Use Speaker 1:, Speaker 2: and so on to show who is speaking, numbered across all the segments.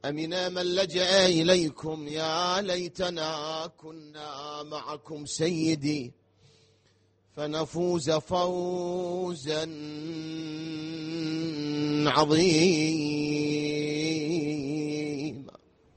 Speaker 1: أمن من لجأ إليكم يا ليتنا كنا معكم سيدي فنفوز فوزا عظيما.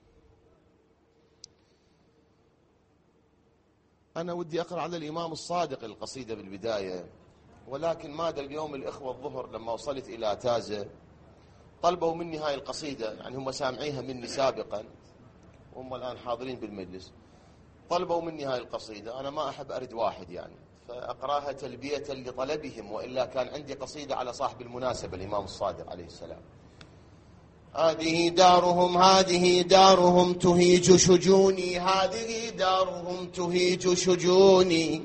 Speaker 1: أنا ودي أقرأ على الإمام الصادق القصيدة بالبداية، ولكن ماذا اليوم الإخوة الظهر لما وصلت إلى تازة طلبوا مني هاي القصيدة، يعني هم سامعيها مني سابقا وهم الآن حاضرين بالمجلس، طلبوا مني هاي القصيدة. أنا ما أحب أرد واحد يعني فأقراها تلبية لطلبهم، وإلا كان عندي قصيدة على صاحب المناسبة الإمام الصادق عليه السلام. هذه دارهم تهيج شجوني، هذه دارهم تهيج شجوني،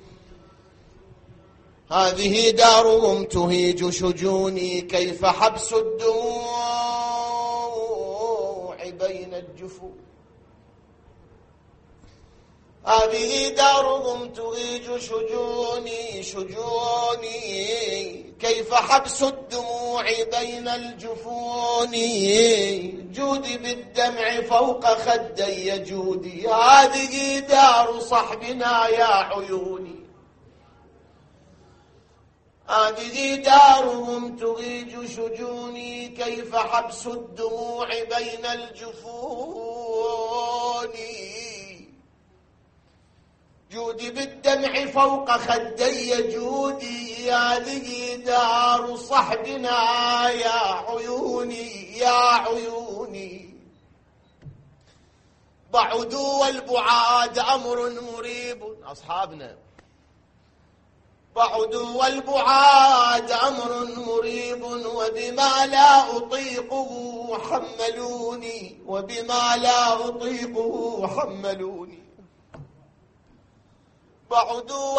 Speaker 1: هذه دارهم تهيج شجوني، كيف حبس الدموع بين الجفون. هذه دارهم تهيج شجوني كيف حبس الدموع بين الجفون. جودي بالدمع فوق خدي جودي، هذه دار صحبنا يا عيوني. هذه دارهم تهيج شجوني، كيف حبس الدموع بين الجفون. جودي بالدمع فوق خدي جودي، هذه دار صحبنا يا عيوني يا عيوني. بعدوا والبعاد أمر مريب، أصحابنا بعدوا والبعاد أمر مريب، وبما لا أطيقه حملوني، وبما لا أطيقه حملوني. بعدوا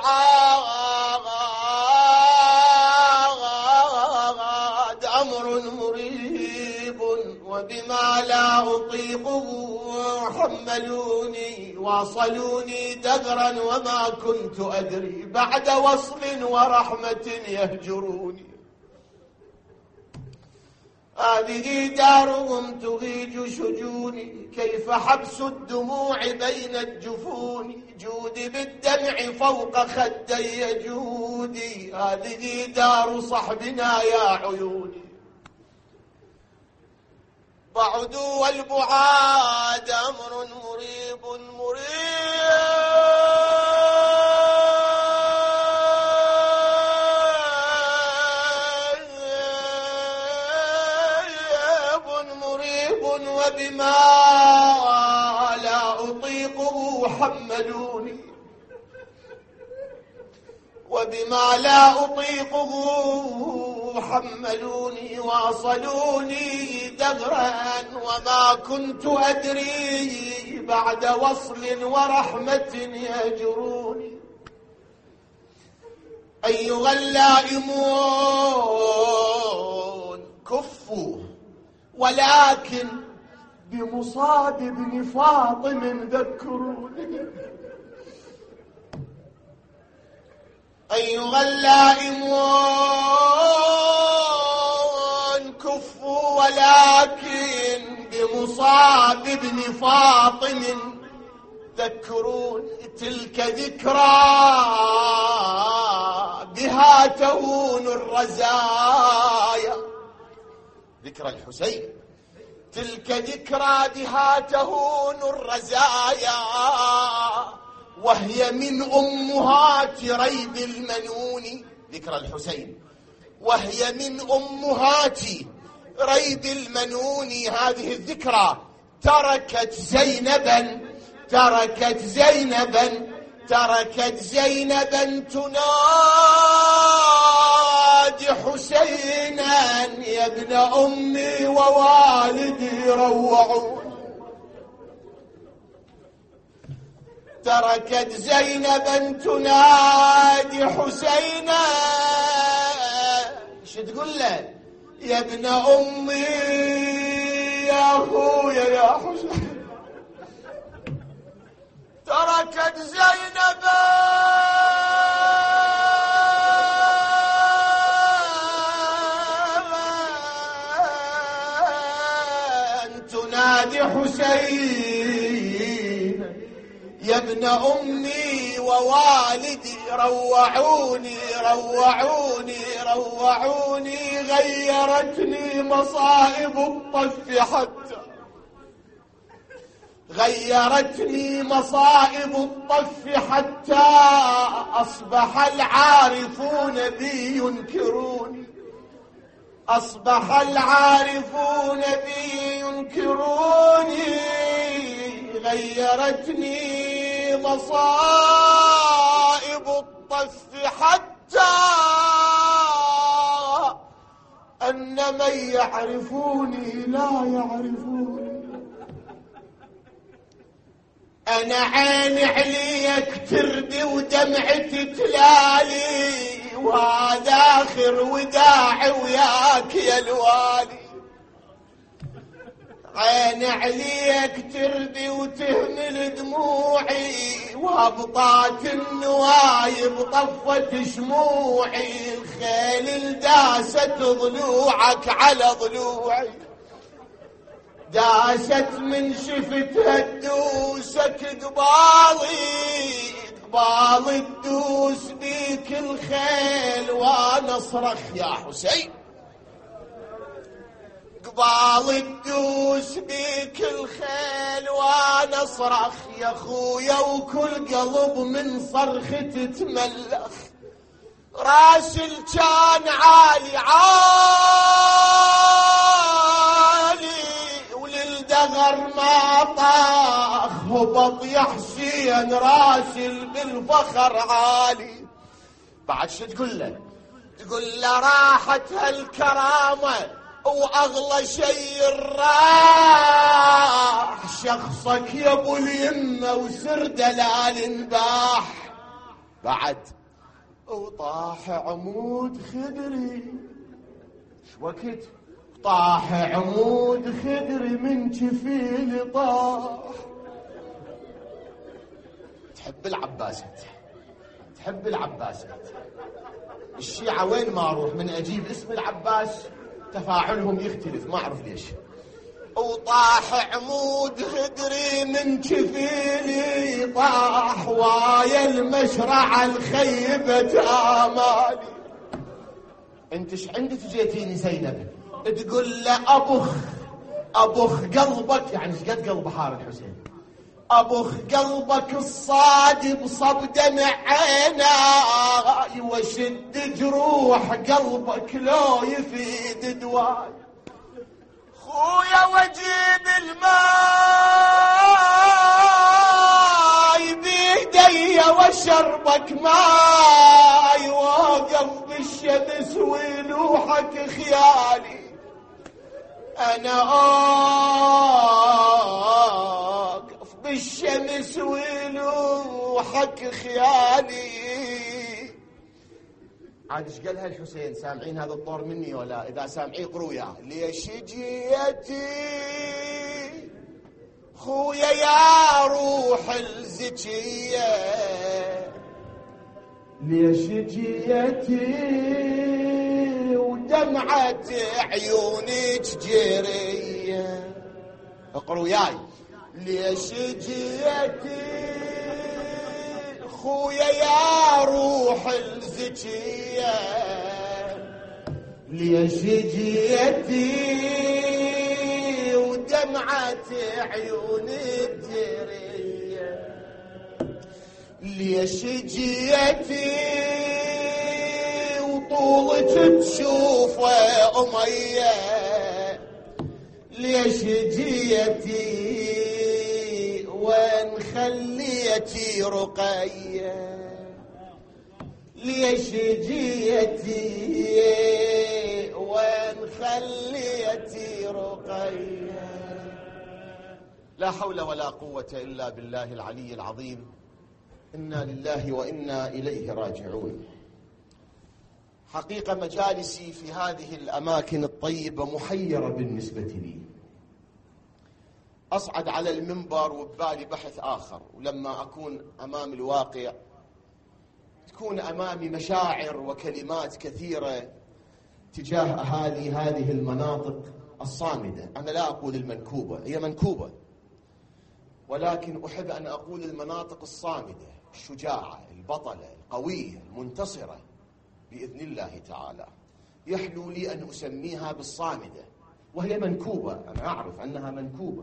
Speaker 1: والبعاد أمر مريب، وبما لا أطيقه حملوني. واصلوني دهرا وما كنت أدري، بعد وصل ورحمة يهجروني. هذه دارهم تهيج شجوني، كيف حبس الدموع بين الجفون. جودي بالدمع فوق خدي جودي، هذه دار صحبنا يا عيوني. بعدوا والبعاد أمر مريب وبما لا أطيقه حملوني، وبما لا أطيقه حملوني. واصلوني دهرا وما كنت أدري، بعد وصل ورحمة يهجروني. أيها اللائمون كفوا، ولكن بمصاب ابن فاطم ذكروني. أيها اللائمون كفوا، ولكن بمصاب ابن فاطم ذكرون. تلك ذكرى بها تهون الرزايا، ذكرى الحسين. تلك ذكرى بها تهون الرزايا، وهي من أمهات ريب المنون. ذكرى الحسين وهي من أمهات ريب المنون. هذه الذكرى تركت زينبا تنادي حسينا، يا ابن أمي ووالدي روعون. تركت زينبا تنادي حسينا، شو تقول له؟ يا ابن أمي يا أخويا يا حسين. تركت زينبا ونادي حسين يا ابن أمي ووالدي روعوني روعوني روعوني غيرتني مصائب الطف حتى غيرتني مصائب الطف حتى أصبح العارفون بي ينكروني أصبح العارفون بي ينكروني غيرتني مصائب الطف حتى أن من يعرفوني لا يعرفوني. أنا عيني عليك تردي ودمعتي تلالي وهذا آخر وداعي وياك يا الوالي. عيني عليك تردي وتهمل دموعي وهبطات النوايب طفت شموعي الخيل داست ضلوعك على ضلوعي داست من شفتها تدوسك قبالي تدوس بيك الخيل وانا اصرخ يا حسين قبالي تدوس بيك الخيل وانا اصرخ يا خويا وكل قلب من صرختي تملخ راس كان عالي وللدغر ما طاخ هبط يا حسين راسل بالفخر عالي. بعد شو تقول له؟ تقول له راحت هالكرامة واغلى شيء الراح شخصك يا ابو اليمه وسر دلال انباح. بعد وطاح عمود خدري شوكت طاح عمود خدري من جفيلي طاح. تحب العباس تحب العباس. الشيعة وين ما اروح من اجيب اسم العباس تفاعلهم يختلف ما اعرف ليش. وطاح عمود خدري من جفيلي طاح وايا المشرع الخيبة آمالي. انت ايش عندك جيتيني زينب تقول له ابخ قلبك يعني ايش قد قلب حار الحسين ابخ قلبك الصادق صب دمع عيناي وشد جروح قلبك لو يفيد دواي. خويا وجيب الماي بيدي وشربك ماي وقف بالشمس ولوحك خيالي. انا اقف بالشمس ولوحك خيالي. عاد ايش قالها الحسين؟ سامعين هذا الطور مني ولا؟ اذا سامعين قروا يا ليش جيتي خويا يا روح الزكيه ليش جيتي ودمعة عيونك جيريه. اقروا ياي ليش جيتي خويا يا روح الزكيه ليش جيتي ودمعة عيونك جيريه. ليش جيتي وطولك تشوفه أمية ليش جيتي وين خليتي رقية ليش جيتي وين خليتي رقية. لا حول ولا قوة إلا بالله العلي العظيم. إنا لله وإنا إليه راجعون. حقيقة مجالسي في هذه الأماكن الطيبة محيرة بالنسبة لي. أصعد على المنبر وببالي بحث آخر، ولما أكون أمام الواقع تكون أمامي مشاعر وكلمات كثيرة تجاه أهالي هذه المناطق الصامدة. أنا لا أقول المنكوبة، هي منكوبة، ولكن أحب أن أقول المناطق الصامدة، الشجاعة، البطلة، القوية، المنتصرة بإذن الله تعالى. يحلو لي أن أسميها بالصامدة، وهي منكوبة، أنا أعرف أنها منكوبة،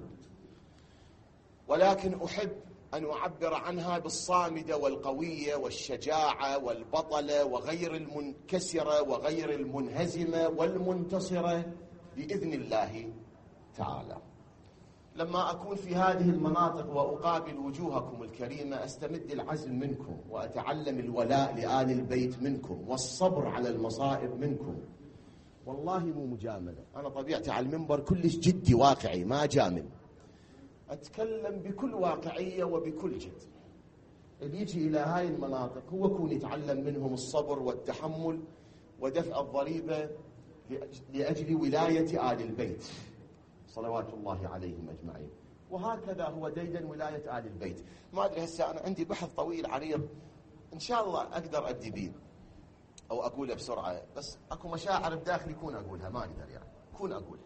Speaker 1: ولكن أحب أن أعبر عنها بالصامدة والقوية والشجاعة والبطلة وغير المنكسرة وغير المنهزمة والمنتصرة بإذن الله تعالى. لما أكون في هذه المناطق وأقابل وجوهكم الكريمة أستمد العزم منكم، وأتعلم الولاء لآل البيت منكم، والصبر على المصائب منكم. والله مو مجاملة، أنا طبيعتي على المنبر كلش جدي واقعي، ما أجامل، أتكلم بكل واقعية وبكل جد. اللي يجي إلى هاي المناطق هو يكون يتعلم منهم الصبر والتحمل ودفع الضريبة لأجل ولاية آل البيت صلوات الله عليهم أجمعين. وهكذا هو ديدن ولاية آل البيت. ما أدري هسه أنا عندي بحث طويل عريض إن شاء الله أقدر أبدي بيه أو أقوله بسرعة، بس أكو مشاعر بداخلي يكون أقولها، ما أقدر يعني يكون أقولها.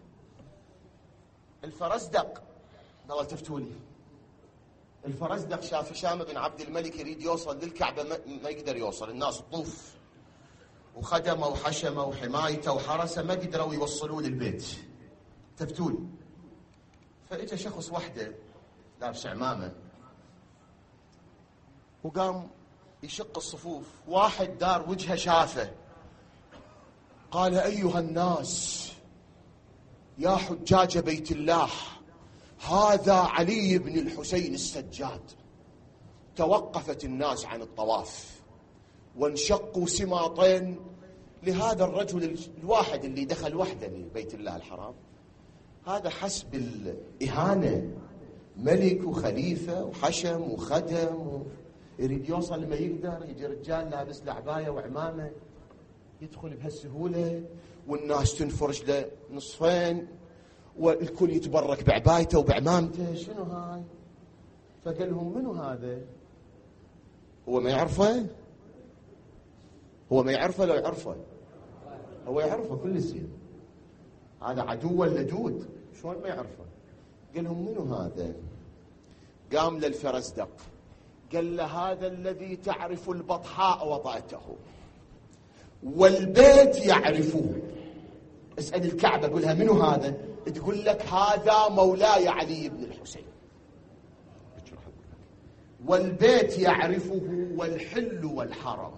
Speaker 1: الفرزدق لو تفتوني، الفرزدق شاف هشام بن عبد الملك يريد يوصل للكعبة ما يقدر يوصل، الناس تطوف وخدمه وحشمه وحمايته وحرسه ما قدروا يوصلوا للبيت، تفتوني. فإجا شخص وحده لابس عمامة وقام يشق الصفوف، واحد دار وجهه شافه قال: أيها الناس يا حجاج بيت الله، هذا علي بن الحسين السجاد. توقفت الناس عن الطواف وانشقوا سماطين لهذا الرجل الواحد اللي دخل وحده لبيت الله الحرام. هذا حسب الإهانة، ملك وخليفة وحشم وخدم يريد يوصل ما يقدر، يجي رجال لابس له عباية وعمامة يدخل بهالسهولة، والناس تنفرج له نصفين والكل يتبرك بعبايته وبعمامته. شنو هاي؟ فقال لهم: منو هذا؟ هو ما يعرفه؟ هو ما يعرفه؟ لو يعرفه هو يعرفه كل زين، هذا عدو ولا جود؟ شلون ما يعرفه؟ قال لهم: منو هذا؟ قام للفرزدق قال له: هذا الذي تعرف البطحاء وطأته والبيت يعرفه. اسأل الكعبة قولها: منو هذا؟ تقول لك: هذا مولاي علي بن الحسين، والبيت يعرفه والحل والحرم.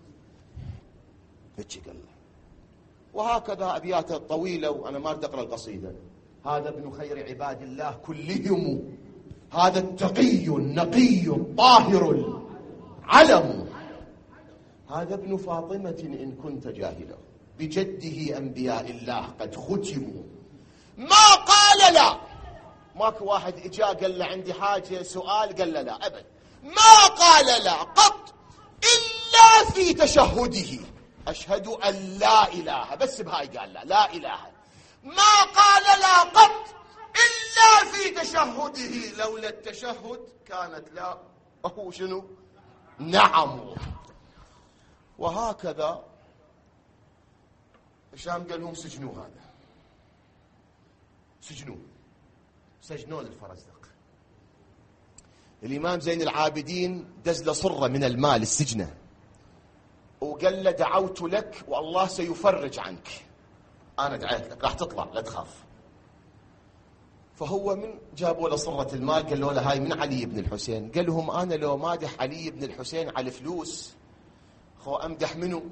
Speaker 1: هيك قال له. وهكذا أبياته الطويلة، وأنا ما أريد أقرأ القصيدة. هذا ابن خير عباد الله كلهم، هذا التقي النقي الطاهر العلم، هذا ابن فاطمة إن كنت جاهلا، بجده أنبياء الله قد ختموا. ما قال لا، ماكو واحد إجا قال له عندي حاجة سؤال قال له لا أبدا. ما قال لا قط إلا في تشهده، أشهد أن لا إله، بس بهاي قال لا إله. ما قال لا قط إلا في تشهده، لولا التشهد كانت لا أهو شنو؟ نعم. وهكذا هشام قال لهم: سجنوا هذا، سجنوا للفرزدق. الإمام زين العابدين دز له صرة من المال السجنة وقال له: دعوت لك والله سيفرج عنك، أنا دعيت لك راح تطلع لا تخاف. فهو من جابوا له صرة المال قالوا له: هاي من علي بن الحسين. قال لهم: أنا لو مادح علي بن الحسين على الفلوس خو أمدح منه؟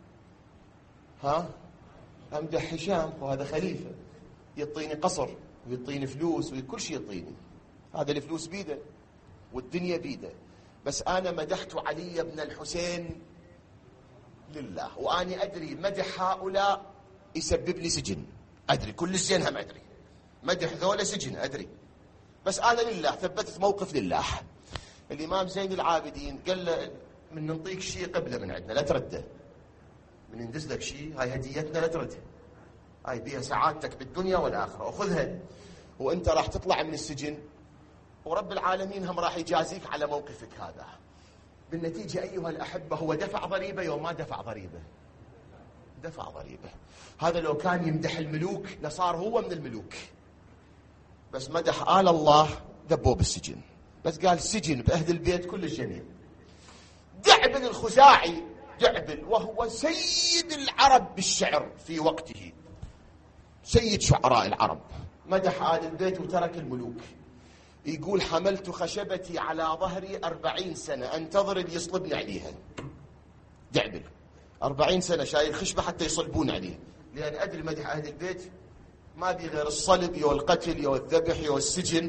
Speaker 1: أمدح هشام، وهذا خليفة يعطيني قصر ويعطيني فلوس وكل شيء يعطيني، هذا الفلوس بيده والدنيا بيده، بس أنا مدحت علي بن الحسين لله، وأنا أدري مدح هؤلاء يسبب لي سجن، أدري كل الزين هم أدري، مدح ذولا سجن أدري، بس أنا لله ثبتت موقف لله. الإمام زين العابدين قال له: من ننطيك شيء قبله من عندنا لا ترده، من ندز لك شيء هاي هديتنا لا تردها، هاي بيها سعادتك بالدنيا والآخرة، وخذها وانت راح تطلع من السجن ورب العالمين هم راح يجازيك على موقفك هذا. بالنتيجة أيها الأحبة هو دفع ضريبة يوم ما دفع ضريبة، دفع ضريبة. هذا لو كان يمدح الملوك لصار هو من الملوك، بس مدح آل الله ذبوه بالسجن، بس قال سجن بأهل البيت كل الجميع. دعبل الخزاعي، دعبل وهو سيد العرب بالشعر في وقته، سيد شعراء العرب، مدح آل البيت وترك الملوك. يقول حملت خشبتي على ظهري 40 سنة أنتظر اللي يصلبني عليها. دعبل 40 سنة شايل خشبة حتى يصلبون عليه، لأن أدري مدح أهل البيت ما بي غير الصلب يو القتل يو الذبح يو السجن.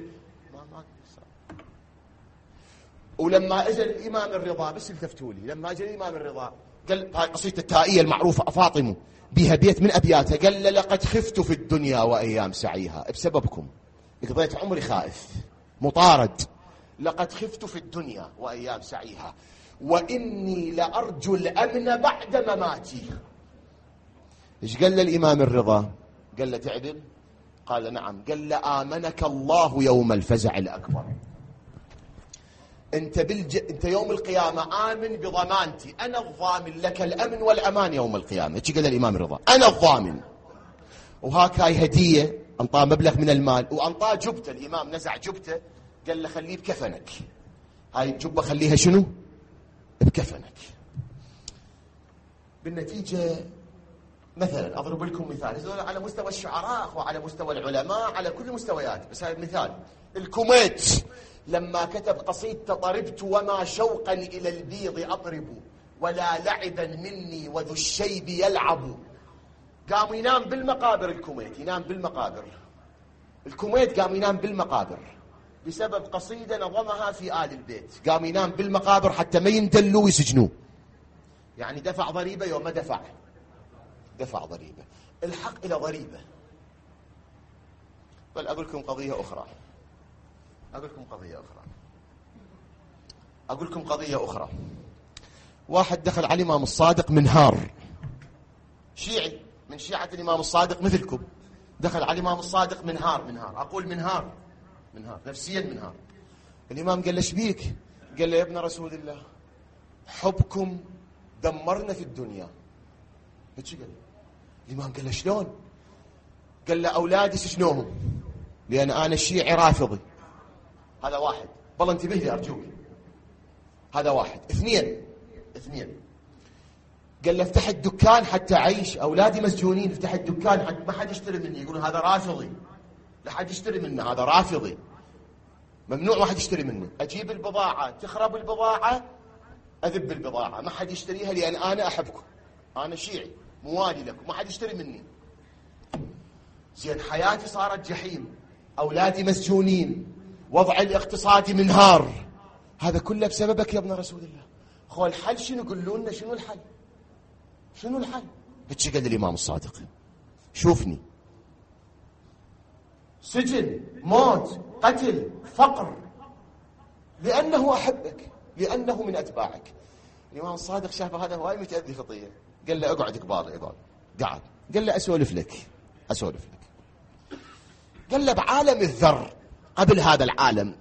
Speaker 1: ولما اجى الامام الرضا، بس التفتوا لي، لما اجى الامام الرضا قال، هاي قصيدة التائية المعروفة فاطمه بها بيت من ابياتها، قال لقد خفت في الدنيا وايام سعيها، بسببكم قضيت عمري خائف مطارد، لقد خفت في الدنيا وايام سعيها واني لارجو الامن بعد مماتي. ايش قال للامام الرضا؟ قال له تعدل؟ قال نعم. قال له آمنك الله يوم الفزع الأكبر. أنت يوم القيامة آمن بضمانتي، أنا الضامن لك الأمن والأمان يوم القيامة. ايش قال الإمام الرضا؟ أنا الضامن. وهاكاي هدية، أنطاه مبلغ من المال وأنطاه جبته. الإمام نزع جبته، قال له خليه بكفنك، هاي الجبة خليها شنو؟ بكفنك. بالنتيجة مثلا أضرب لكم مثال، هذول على مستوى الشعراء وعلى مستوى العلماء على كل المستويات، بس هذا مثال. الكوميت لما كتب قصيدة طربت وما شوقا إلى البيض أطرب ولا لعبا مني وذو الشيب يلعب، قام ينام بالمقابر. الكوميت ينام بالمقابر، الكوميت قام ينام بالمقابر بسبب قصيدة نظمها في آل البيت، قام ينام بالمقابر حتى ما يندلوا ويسجنوه. يعني دفع ضريبة يوم ما دفع، دفع ضريبة. الحق إلى ضريبة. بل أقول لكم قضية أخرى، أقول لكم قضية أخرى. واحد دخل على الإمام الصادق منهار، شيعي من شيعة الإمام الصادق مثلكم، دخل على الإمام الصادق منهار، أقول منهار نفسيا منهار. الإمام قال له ايش بيك؟ قال له يا ابن رسول الله حبكم دمرنا في الدنيا. ايش قال؟ الإمام قال له شلون؟ قال له أولادي سجنوهم لأن أنا شيعي رافضي. هذا واحد، والله انتبه لي أرجوك، هذا واحد. اثنين، قال له افتح الدكان حتى أعيش، أولادي مسجونين، افتح الدكان حتى ما حد يشتري مني. يقولون هذا رافضي، لا حد يشتري منه، هذا رافضي، ممنوع واحد يشتري منه. أجيب البضاعة، تخرب البضاعة، أذب البضاعة، ما حد يشتريها لأن أنا أحبكم، أنا شيعي موالي لكم، ما حد يشتري مني. زين حياتي صارت جحيم، أولادي مسجونين، وضع الاقتصادي منهار، هذا كله بسببك يا ابن رسول الله. خو الحل شنو؟ قولوا لنا شنو الحل؟ شنو الحل؟ بتشي قال الإمام الصادق شوفني، سجن، موت، قتل، فقر، لأنه أحبك، لأنه من أتباعك. الإمام الصادق شاف هذا هواي متأذي خطية، قال له اقعد قبال، قعد، قال له أسولف لك. قال له بعالم الذر قبل هذا العالم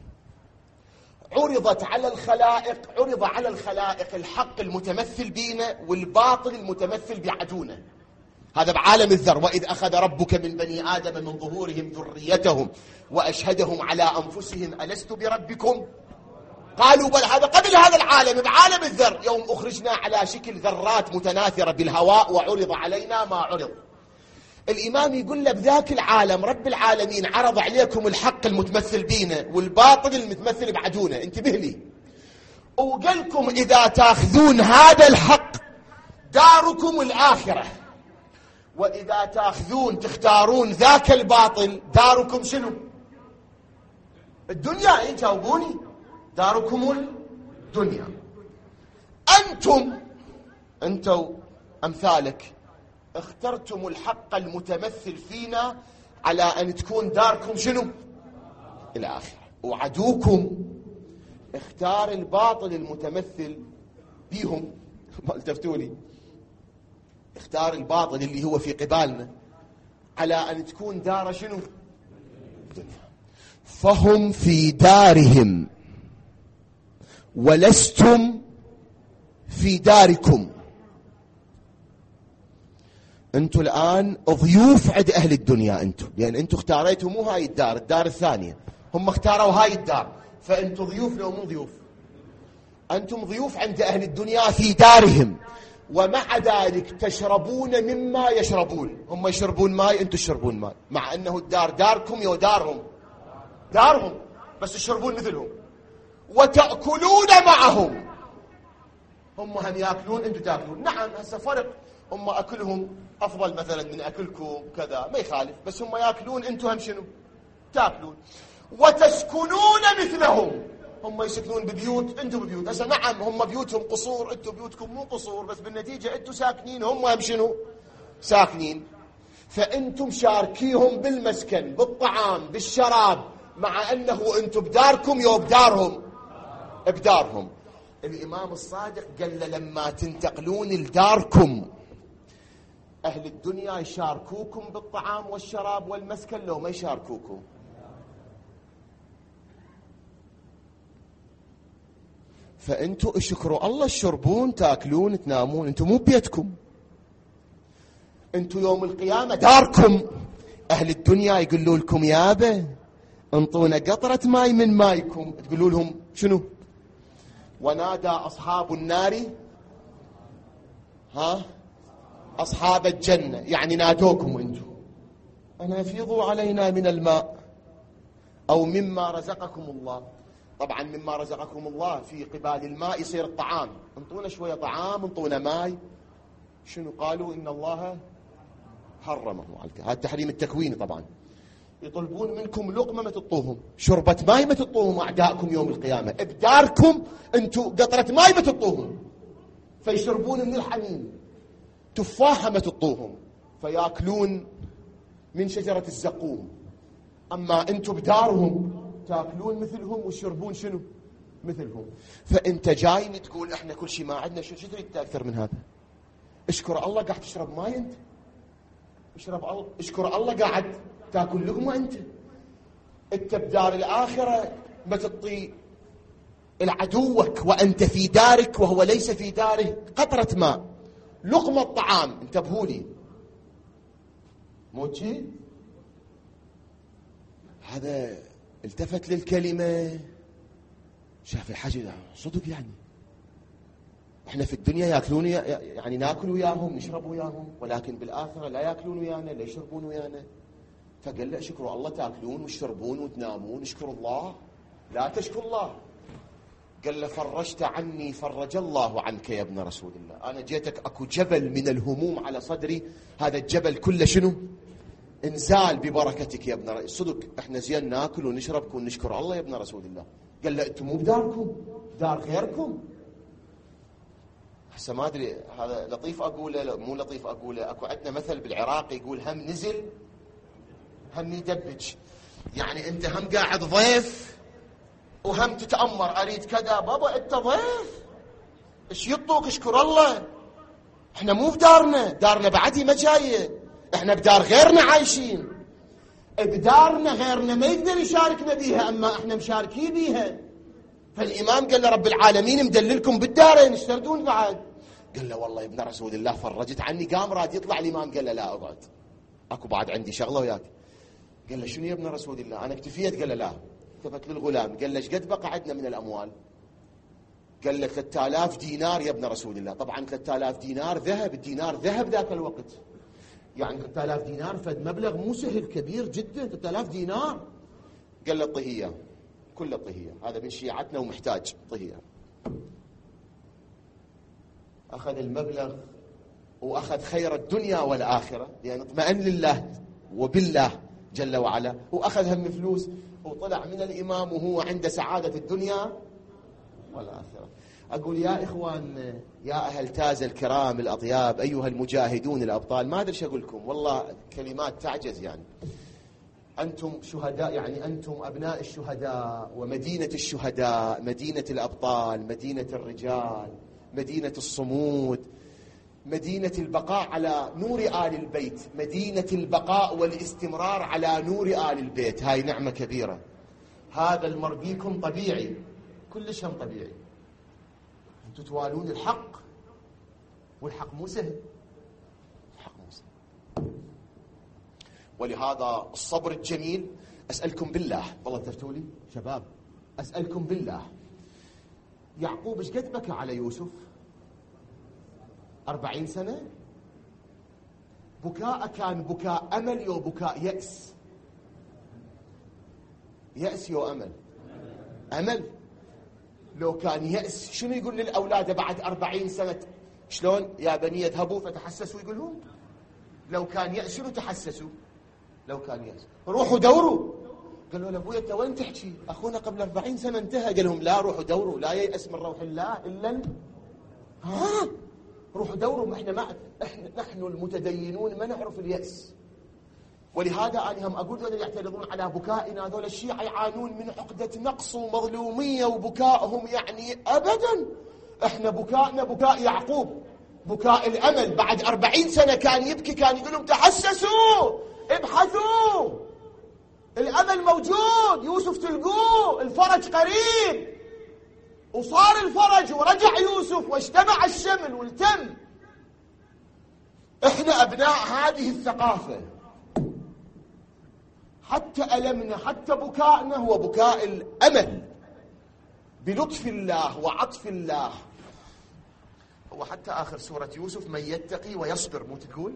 Speaker 1: عرض على الخلائق الحق المتمثل بينا والباطل المتمثل بعدونا. هذا بعالم الذر. وإذ أخذ ربك من بني آدم من ظهورهم ذريتهم وأشهدهم على أنفسهم ألست بربكم قالوا بل. هذا قبل هذا العالم، بعالم الذر، يوم أخرجنا على شكل ذرات متناثرة بالهواء وعرض علينا ما عرض. الإمام يقول له بذاك العالم رب العالمين عرض عليكم الحق المتمثل بينا والباطل المتمثل بعدونا، انتبه لي، وقالكم إذا تأخذون هذا الحق داركم الآخرة، وإذا تأخذون تختارون ذاك الباطل داركم شنو؟ الدنيا. إيه جاوبوني، داركم الدنيا. أنتم أمثالك اخترتم الحق المتمثل فينا على أن تكون داركم شنو؟ الآخرة. وعدوكم اختار الباطل المتمثل بيهم، ما التفتوا لي، اختار الباطل اللي هو في قبالنا على أن تكون دار شنو؟ الدنيا. فهم في دارهم ولستم في داركم. أنتم الآن ضيوف عند أهل الدنيا أنتم، لأن أنتم اختاريتوا مو هاي الدار، الدار الثانية، هم اختاروا هاي الدار، فأنتم ضيوف لو مو ضيوف؟ أنتم ضيوف عند أهل الدنيا في دارهم، ومع ذلك تشربون مما يشربون. هم يشربون ماء، أنتم تشربون ماء، مع أنه الدار داركم يا دارهم، دارهم بس تشربون مثلهم، وتأكلون معهم. هم يأكلون أنتم تأكلون. نعم هسه فرق، هم أكلهم أفضل مثلا من أكلكم كذا ما يخالف، بس هم يأكلون أنتم هم شنو تأكلون. وتسكنون مثلهم، هم يسكنون ببيوت أنتم ببيوت. هسه نعم هم بيوتهم قصور، أنتم بيوتكم مو قصور، بس بالنتيجة أنتم ساكنين هم شنو ساكنين. فأنتم شاركيهم بالمسكن، بالطعام، بالشراب، مع أنه أنتم بداركم يو بدارهم، بدارهم. الإمام الصادق قال لما تنتقلون لداركم أهل الدنيا يشاركوكم بالطعام والشراب والمسكن لو ما يشاركوكم. فأنتوا اشكروا الله، تشربون تاكلون تنامون، انتوا مو بيتكم، انتوا يوم القيامة داركم. أهل الدنيا يقولوا لكم يابا انطونا قطرة ماي من مايكم، تقولوا لهم شنو؟ ونادى أصحاب النار أصحاب الجنة، يعني نادوكم انتم أن افيضوا علينا من الماء أو مما رزقكم الله. طبعا مما رزقكم الله في قبال الماء يصير الطعام، انطونا شوية طعام، انطونا ماء. شنو قالوا؟ إن الله حرمه على هذا التحريم التكويني. طبعا يطلبون منكم لقمة ما تطوهم، شربة ماء ما تطوهم أعدائكم يوم القيامة، بداركم انتم قطرة ماء ما تطوهم فيشربون من الحميم، تفاحة ما تطوهم فياكلون من شجرة الزقوم. أما انتم بدارهم تاكلون مثلهم ويشربون شنو مثلهم. فانت جاي تقول احنا كل شيء ما عندنا، شو تريد اكثر من هذا؟ اشكر الله قاعد تشرب ماء انت، اشكر الله قاعد تاكل لقمه انت بدار الاخره ما تعطي العدوك وانت في دارك وهو ليس في داره قطره ماء، لقمه طعام، انتبهوا مو شيء. هذا التفت للكلمة شاف الحاجة صدق، يعني احنا في الدنيا ياكلون يعني ناكل وياهم نشرب وياهم، ولكن بالآخرة لا ياكلون ويانا لا يشربون ويانا. فقال له اشكروا الله، تاكلون وتشربون وتنامون، اشكروا الله لا تشكر الله. قال له فرجت عني فرج الله عنك يا ابن رسول الله، أنا جيتك أكو جبل من الهموم على صدري، هذا الجبل كله شنو انزال ببركتك يا ابن رسول. صدق احنا زين ناكل ونشرب ونشكر الله يا ابن رسول الله. قال له انتم مو بداركم، دار غيركم. هسه ما ادري هذا لطيف اقوله مو لطيف اقوله. اكو عندنا مثل بالعراق يقول هم نزل هم يدبج، يعني انت هم قاعد ضيف وهم تتأمر اريد كذا. بابا انت ضيف، ايش يطوك؟ اشكر الله، احنا مو بدارنا، دارنا بعدي ما جايه، احنا بدار غيرنا عايشين، بدارنا غيرنا ما يقدر يشاركنا بيها، اما احنا مشاركين بيها. فالامام قال له رب العالمين مدللكم بالدارين، ايش تردون بعد؟ قال له والله يا ابن رسول الله فرجت عني. قام راد يطلع الامام قال له لا اقعد، اكو بعد عندي شغله وياك. قال له شنو يا ابن رسول الله انا اكتفيت؟ قال له لا. التفت للغلام قال له ايش قد بقى عندنا من الاموال؟ قال له 3000 دينار يا ابن رسول الله. طبعا 3000 دينار ذهب، الدينار ذهب ذاك الوقت، يعني 3000 دينار فد مبلغ مو سهل، كبير جدا 3000 دينار. قال له اعطيه اياه، كله اعطيه اياه، هذا من شيعتنا ومحتاج، اعطيه اياه. اخذ المبلغ واخذ خير الدنيا والاخره، لان اطمأن لله وبالله جل وعلا، واخذ هم فلوس وطلع من الامام وهو عنده سعاده الدنيا والاخره. أقول يا إخوان، يا أهل تازة الكرام الأطياب، أيها المجاهدون الأبطال، ما أدري ايش أقول لكم، والله كلمات تعجز. يعني أنتم شهداء، يعني أنتم أبناء الشهداء ومدينة الشهداء، مدينة الأبطال، مدينة الرجال، مدينة الصمود، مدينة البقاء على نور آل البيت، مدينة البقاء والاستمرار على نور آل البيت. هاي نعمة كبيرة. هذا المر بيكم طبيعي، كلش هم طبيعي. أنتم توالون الحق، والحق مو سهل، الحق مو سهل. ولهذا الصبر الجميل. أسألكم بالله، والله تفتوا لي شباب، أسألكم بالله، يعقوب ايش قد بكى على يوسف؟ 40 سنة. بكاء كان بكاء أمل يو بكاء يأس؟ يأس يو أمل؟ أمل. لو كان يأس شنو يقول للأولاد بعد 40 سنة؟ شلون يا بني اذهبوا فتحسسوا يقول لهم؟ لو كان يأس شنو تحسسوا؟ لو كان يأس روحوا دوروا. قالوا له ابويا انت وين تحكي؟ اخونا قبل 40 سنة انتهى. قال لهم لا، روحوا دوروا، لا ييأس من روح الله الا روحوا دوروا. احنا نحن المتدينون ما نعرف اليأس. ولهذا أنا هم أقول ذولا يعترضون على بكائنا، ذولا الشيعة يعانون من عقدة نقص ومظلومية وبكائهم يعني أبدا. احنا بكائنا بكاء يعقوب، بكاء الأمل. بعد 40 سنة كان يبكي، كان يقول لهم تحسسوا، ابحثوا، الأمل موجود، يوسف تلقوه، الفرج قريب. وصار الفرج ورجع يوسف واجتمع الشمل والتم. احنا أبناء هذه الثقافة. حتى ألمنا، حتى بكائنا هو بكاء الأمل بلطف الله وعطف الله. هو حتى آخر سورة يوسف من يتقي ويصبر، مو تقول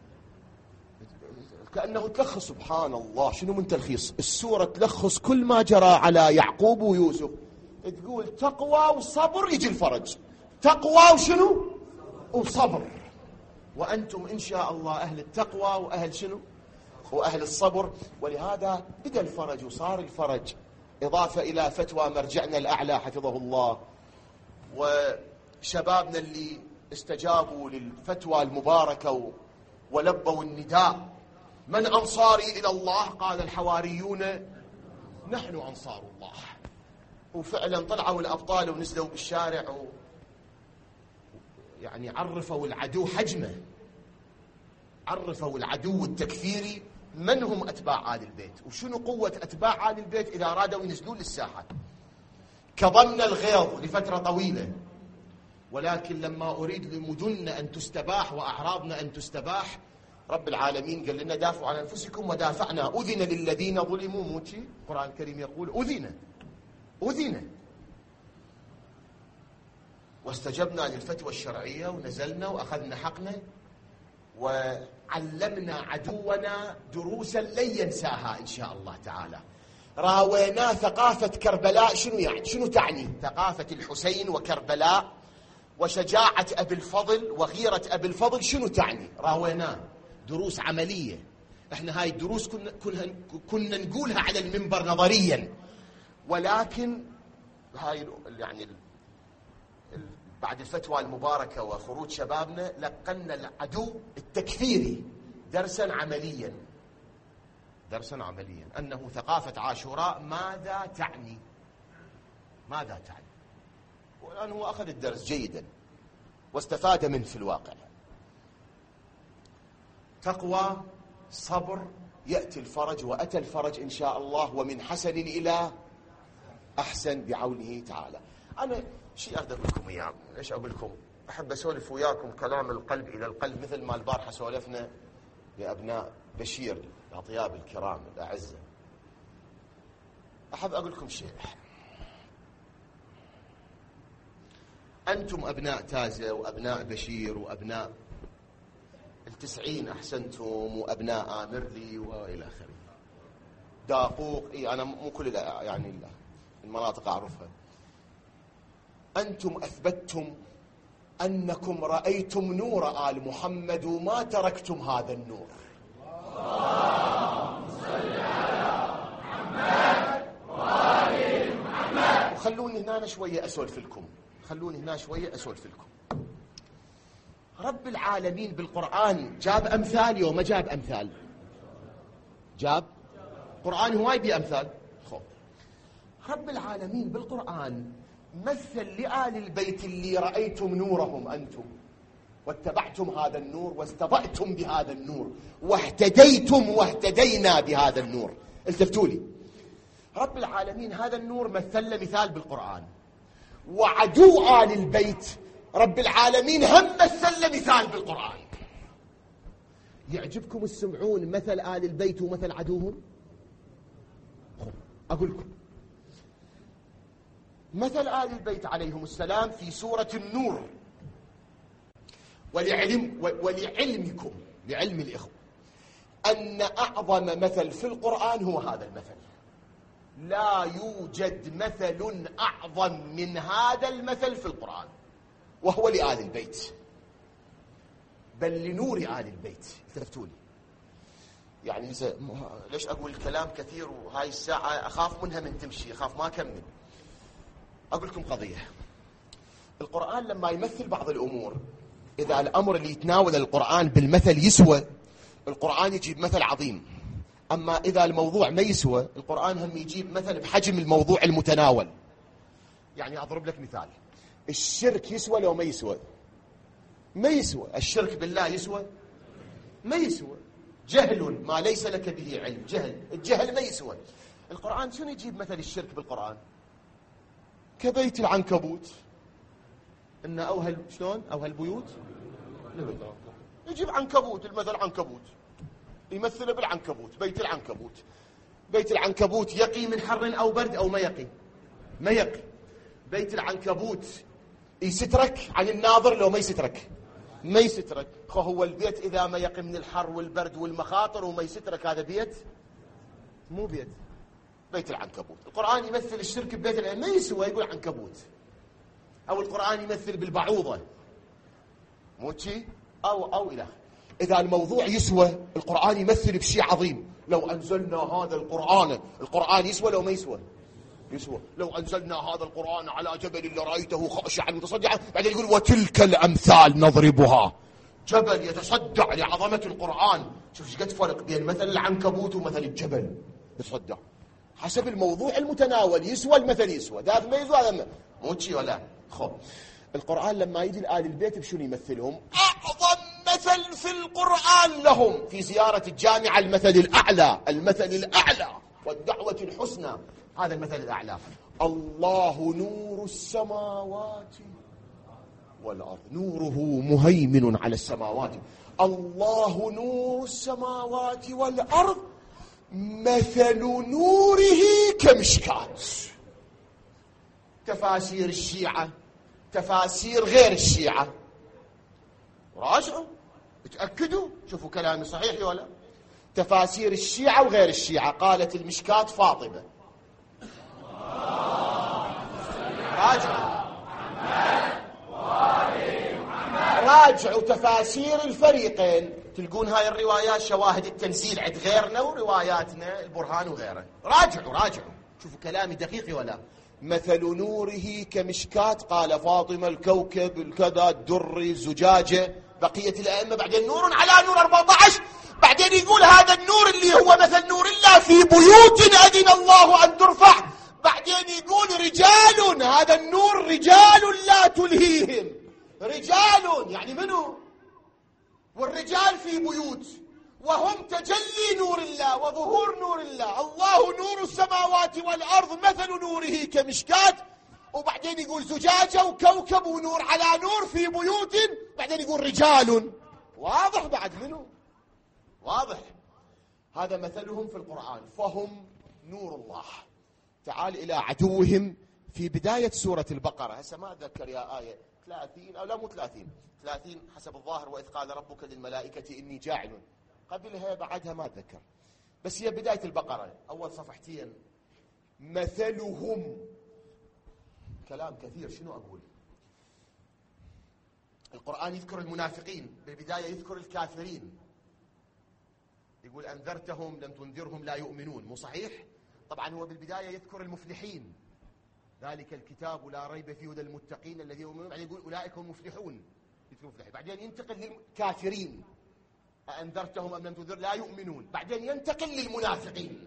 Speaker 1: كأنه تلخص. سبحان الله، شنو من تلخيص السورة؟ تلخص كل ما جرى على يعقوب ويوسف. تقول تقوى وصبر يجي الفرج، تقوى وشنو وصبر. وأنتم إن شاء الله أهل التقوى وأهل شنو وأهل الصبر. ولهذا بدأ الفرج وصار الفرج، إضافة إلى فتوى مرجعنا الأعلى حفظه الله وشبابنا اللي استجابوا للفتوى المباركة ولبوا النداء. من أنصاري إلى الله؟ قال الحواريون نحن أنصار الله. وفعلا طلعوا الأبطال ونزلوا بالشارع يعني عرفوا العدو حجمه، عرفوا العدو التكفيري من هم أتباع آل البيت وشنو قوة أتباع آل البيت إذا أرادوا ينزلون للساحة. كظمنا الغيظ لفترة طويلة، ولكن لما أريد لمدننا أن تستباح وأعراضنا أن تستباح، رب العالمين قال لنا دافعوا عن أنفسكم ودافعنا. أذن للذين ظلموا، موتي القرآن الكريم يقول أذن واستجبنا للفتوى الشرعية ونزلنا وأخذنا حقنا وعلمنا عدونا دروسا لن ينساها إن شاء الله تعالى. راويناه ثقافة كربلاء. شنو يعني؟ شنو تعني ثقافة الحسين وكربلاء وشجاعة أبي الفضل وغيرة أبي الفضل؟ شنو تعني؟ راويناه دروس عملية. احنا هاي الدروس كنا نقولها على المنبر نظريا، ولكن هاي يعني بعد الفتوى المباركة وخروج شبابنا لقنا العدو التكفيري درسا عمليا، أنه ثقافة عاشوراء ماذا تعني. والآن هو أخذ الدرس جيدا واستفاد منه في الواقع. تقوى، صبر، يأتي الفرج، وأتى الفرج إن شاء الله، ومن حسن إلى أحسن بعونه تعالى. أنا شيء أريد أقول لكم إياه. إيش أقول لكم؟ أحب أسولف وياكم كلام القلب إلى القلب، مثل ما البارحة سولفنا لأبناء بشير الأطياب الكرام الأعزة. أحب أقول لكم شيء. أنتم أبناء تازة وأبناء بشير وأبناء ال90 أحسنتم وأبناء آمرلي وإلى آخره، داقوق. أنا مو كل يعني المناطق أعرفها. أنتم أثبتتم أنكم رأيتم نور آل محمد وما تركتم هذا النور. اللهم صل على محمد وآل محمد. وخلوني هنا شوية أسولف لكم، رب العالمين بالقرآن جاب أمثال يوم ما جاب أمثال؟ جاب قرآن هواي بأمثال. رب العالمين بالقرآن مثل لآل البيت اللي رأيتم نورهم أنتم واتبعتم هذا النور واستضأتم بهذا النور واهتديتم واهتدينا بهذا النور. التفتوا لي، رب العالمين هذا النور مثل له مثال بالقرآن، وعدو آل البيت رب العالمين هم مثل له مثال بالقرآن. يعجبكم تسمعون مثل آل البيت ومثل عدوهم؟ أقول لكم مثل آل البيت عليهم السلام في سورة النور. ولعلمكم، لعلم الإخوة، أن أعظم مثل في القرآن هو هذا المثل. لا يوجد مثل أعظم من هذا المثل في القرآن، وهو لآل البيت، بل لنور آل البيت. التفتوني يعني ليش أقول الكلام كثير وهاي الساعة أخاف منها من تمشي، أخاف ما أكمل. أقول لكم قضية. القرآن لما يمثل بعض الأمور، إذا الأمر اللي يتناول القرآن بالمثل يسوى، القرآن يجيب مثل عظيم. أما إذا الموضوع ما يسوى، القرآن هم يجيب مثل بحجم الموضوع المتناول. يعني أضرب لك مثال، الشرك يسوى لو ما يسوى؟ ما يسوى. الشرك بالله يسوى؟ ما يسوى. جهل ما ليس لك به علم، الجهل ما يسوى. القرآن شنو يجيب مثل الشرك بالقرآن؟ كبيت العنكبوت. إن أوهل شلون؟ أوهل بيوت يجيب عنكبوت، المثل عنكبوت، يمثله بالعنكبوت، بيت العنكبوت. بيت العنكبوت يقي من حر أو برد أو ما يقي؟ ما يقي. بيت العنكبوت يسترك عن الناظر لو ما يسترك؟ ما يسترك. هو البيت إذا ما يقي من الحر والبرد والمخاطر وما يسترك، هذا بيت؟ مو بيت. بيت العنكبوت. القرآن يمثل الشرك ببيت ما يسوى، يقول عنكبوت. أو القرآن يمثل بالبعوضة، مو شيء أو إله. إذا الموضوع يسوى، القرآن يمثل بشيء عظيم. لو أنزلنا هذا القرآن يسوى لو ما يسوى؟ يسوى. لو أنزلنا هذا القرآن على جبل لرأيته خاشعا متصدعا، بعدين يقول وتلك الأمثال نضربها. جبل يتصدع لعظمة القرآن. شوف ايش قد فرق بين مثل العنكبوت ومثل الجبل يتصدع. حسب الموضوع المتناول يسوى المثل، يسوى. ده ما يسوى هذا مو شيء ولا خب. القرآن لما يجي لآل البيت بشنو يمثلهم؟ أعظم مثل في القرآن لهم في زيارة الجامعة المثل الأعلى والدعوة الحسنى. هذا المثل الأعلى. الله نور السماوات والأرض. نوره مهيمن على السماوات. الله نور السماوات والأرض مثل نوره كمشكاة. تفاسير الشيعة، تفاسير غير الشيعة، راجعوا اتأكدوا، شوفوا كلامي صحيح ولا. تفاسير الشيعة وغير الشيعة. قالت المشكاة فاطمة. راجعوا تفاسير الفريقين، تلقون هاي الروايات شواهد التنزيل عند غيرنا ورواياتنا البرهان وغيره. راجعوا شوفوا كلامي دقيق ولا. مثل نوره كمشكاة. قال فاطمة الكوكب الكذا الدري الزجاجة. بقية الأئمة بعدين نور على نور 14. بعدين يقول هذا النور اللي هو مثل نور الله في بيوت أذن الله أن ترفع. بعدين يقول رجال، هذا النور رجال لا تلهيهم. رجال يعني منو؟ والرجال في بيوت، وهم تجلي نور الله وظهور نور الله. الله نور السماوات والأرض مثل نوره كمشكاة. وبعدين يقول زجاجة وكوكب ونور على نور في بيوت. بعدين يقول رجال. واضح بعد منه؟ واضح. هذا مثلهم في القرآن، فهم نور الله. تعال إلى عدوهم في بداية سورة البقرة. هسه ما أتذكر يا آية 30 أو لا مو 30 حسب الظاهر. وإذ قال ربك للملائكة إني جاعل. قبلها بعدها ما أتذكر، بس هي بداية البقرة أول صفحتين. مثلهم، كلام كثير. شنو أقول؟ القرآن يذكر المنافقين بالبداية، يذكر الكافرين. يقول أنذرتهم لم تنذرهم لا يؤمنون. مو صحيح؟ طبعا هو بالبداية يذكر المفلحين. ذلك الكتاب لا ريب فيه هدى المتقين الذين يؤمنون. بعدين يقول أولئك هم المفلحون. بعدين ينتقل للكافرين. أنذرتهم أم لم تنذر لا يؤمنون. بعدين ينتقل للمنافقين.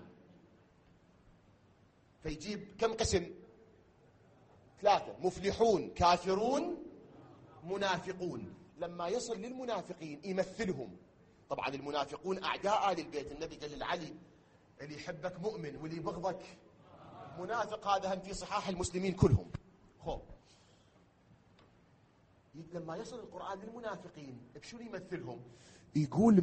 Speaker 1: فيجيب كم قسم؟ 3: مفلحون، كافرون، منافقون. لما يصل للمنافقين يمثلهم. طبعا المنافقون أعداء آل البيت. النبي قال لعلي اللي يحبك مؤمن واللي يبغضك منافق. هذا هم في صحاح المسلمين كلهم. لما يصل القرآن للمنافقين بشو يمثلهم؟ يقول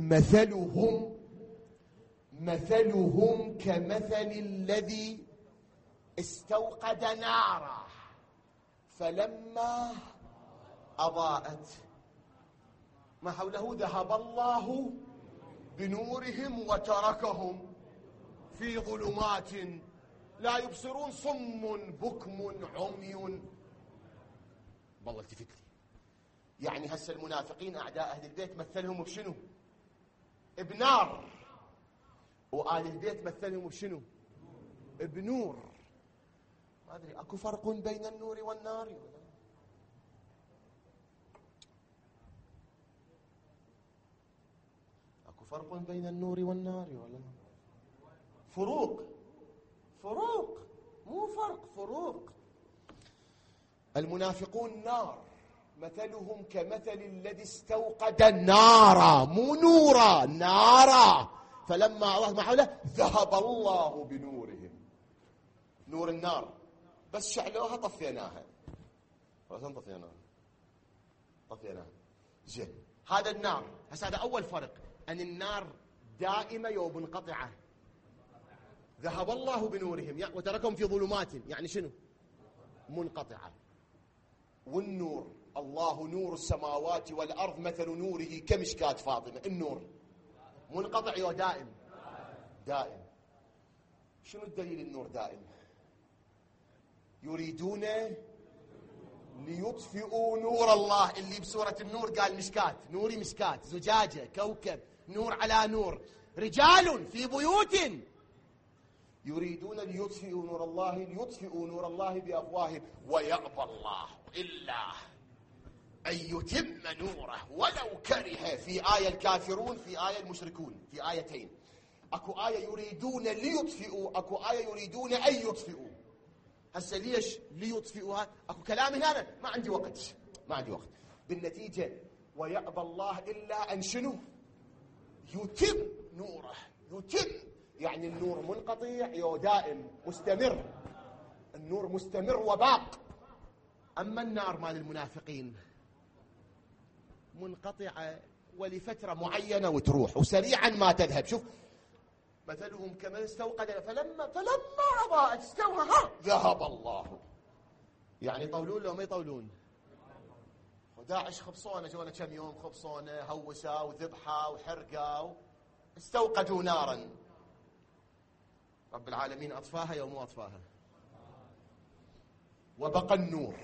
Speaker 1: مثلهم كمثل الذي استوقد نارا فلما أضاءت ما حوله ذهب الله بنورهم وتركهم في ظلمات لا يبصرون صم بكم عمي. والله التفت لي، يعني هسه المنافقين أعداء أهل البيت مثلهم بشنو؟ بنار، وآل البيت مثلهم بشنو؟ بنور. ما أدري أكو فرق بين النور والنار ولا؟ أكو فرق بين النور والنار ولا؟ فروق مو فرق، فروق. المنافقون نار، مثلهم كمثل الذي استوقد النار، مو نورا، نارا فلما الله ما حوله ذهب الله بنورهم. نور النار بس شعلوها طفيناها زين. هذا النار هسه هذا أول فرق، أن النار دائمة ومنقطعة. ذهب الله بنورهم وتركهم في ظلمات، يعني شنو؟ منقطعة. والنور الله نور السماوات والأرض مثل نوره كمشكاة فاطمة. النور منقطع ودائم؟ دائم. شنو الدليل النور دائم؟ يريدون ليطفئوا نور الله، اللي بسورة النور قال مشكاة، نوري مشكاة، زجاجة، كوكب، نور على نور. رجال في بيوت يريدون ليطفئوا نور الله بأفواههم ويأبى الله إلا أن يتم نوره ولو كره. في آية الكافرون، في آية المشركون، في آيتين. أكو آية يريدون ليطفئوا، أكو آية يريدون أن يطفئوا. هسه ليش ليطفئوها؟ أكو كلام هنا ما عندي وقت. بالنتيجة ويأبى الله إلا أن شنو؟ يتم نوره. يتم يعني النور منقطع دائم مستمر، النور مستمر وباق. أما النار مال المنافقين منقطعة ولفترة معينة وتروح وسريعا ما تذهب. شوف مثلهم كمن استوقد فلما أضاءت استوها ذهب الله. يعني يطولون لو ما يطولون؟ وداعش خبصونا، جونا كم يوم خبصونا، هوسا وذبحة وحرقة استوقدوا نارا. رب العالمين أطفاها يوم أطفاها، وبقى النور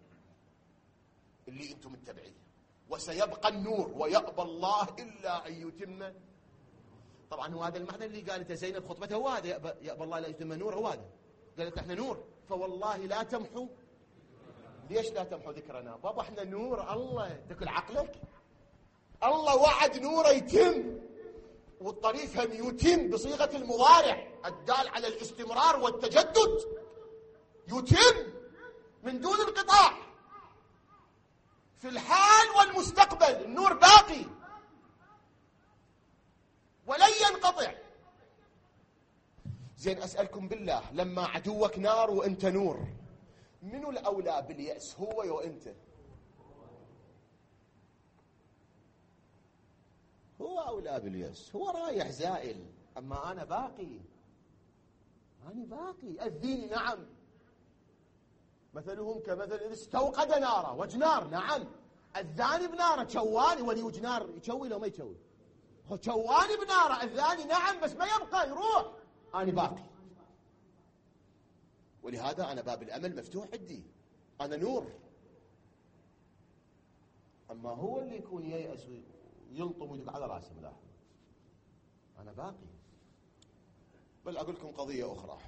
Speaker 1: اللي أنتم متبعين، وسيبقى النور ويأبى الله إلا أن يتم. طبعا هو هذا المعنى اللي قالته زينب خطبتها، هو هذا يأبى الله لا يتم نور. هو هذا قالت احنا نور، فوالله لا تمحو. ليش لا تمحو ذكرنا؟ بابا احنا نور الله، تاكل عقلك. الله وعد نوره يتم، والطريف هم يتم بصيغة المضارع الدال على الاستمرار والتجدد. يتم من دون انقطاع في الحال والمستقبل، النور باقي ولن ينقطع. زين أسألكم بالله، لما عدوك نار وانت نور، منو الأولى باليأس، هو يو انت؟ هو أولى باليأس، هو رايح زائل، أما أنا باقي. أذيني نعم، مثلهم كمثل إذ استوقد نارا، وجنار نعم، أذاني بنارة، شواني ولي وجنار يشوي لو ما يشوي، شواني بنارة أذاني نعم، بس ما يبقى يروح، أنا باقي. ولهذا أنا باب الأمل مفتوح عندي، أنا نور. أما هو اللي يكون ييأس ويلطم ويدق على راسه، لا أنا باقي. بل أقول لكم قضية أخرى،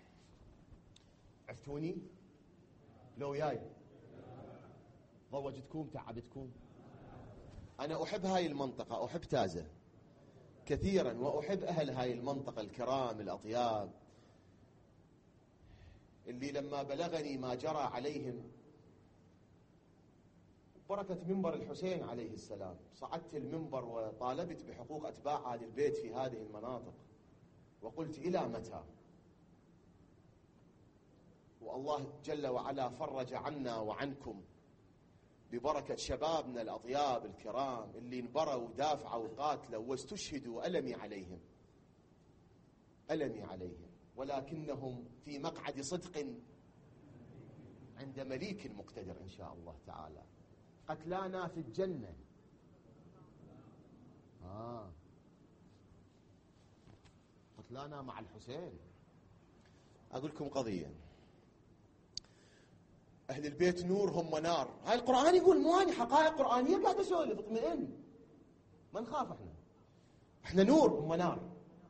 Speaker 1: عفتوني لو جاي ضوجتكم تعبتكم. أنا أحب هاي المنطقة، أحب تازة كثيرا، وأحب أهل هاي المنطقة الكرام الأطياب، اللي لما بلغني ما جرى عليهم بركة منبر الحسين عليه السلام، صعدت المنبر وطالبت بحقوق أتباع آل البيت في هذه المناطق، وقلت إلى متى؟ والله جل وعلا فرج عنا وعنكم ببركة شبابنا الأطياب الكرام اللي انبروا ودافعوا وقاتلوا واستشهدوا، ألمي عليهم ألمي عليهم، ولكنهم في مقعد صدق عند مليك مقتدر إن شاء الله تعالى. قتلانا في الجنة. قتلانا مع الحسين. أقول لكم قضية، أهل البيت نور هم نار. هاي القرآن يقول، مو هاي حقائق قرآنية قاعد أسولف، اطمئن ما نخاف. احنا نور هم نار.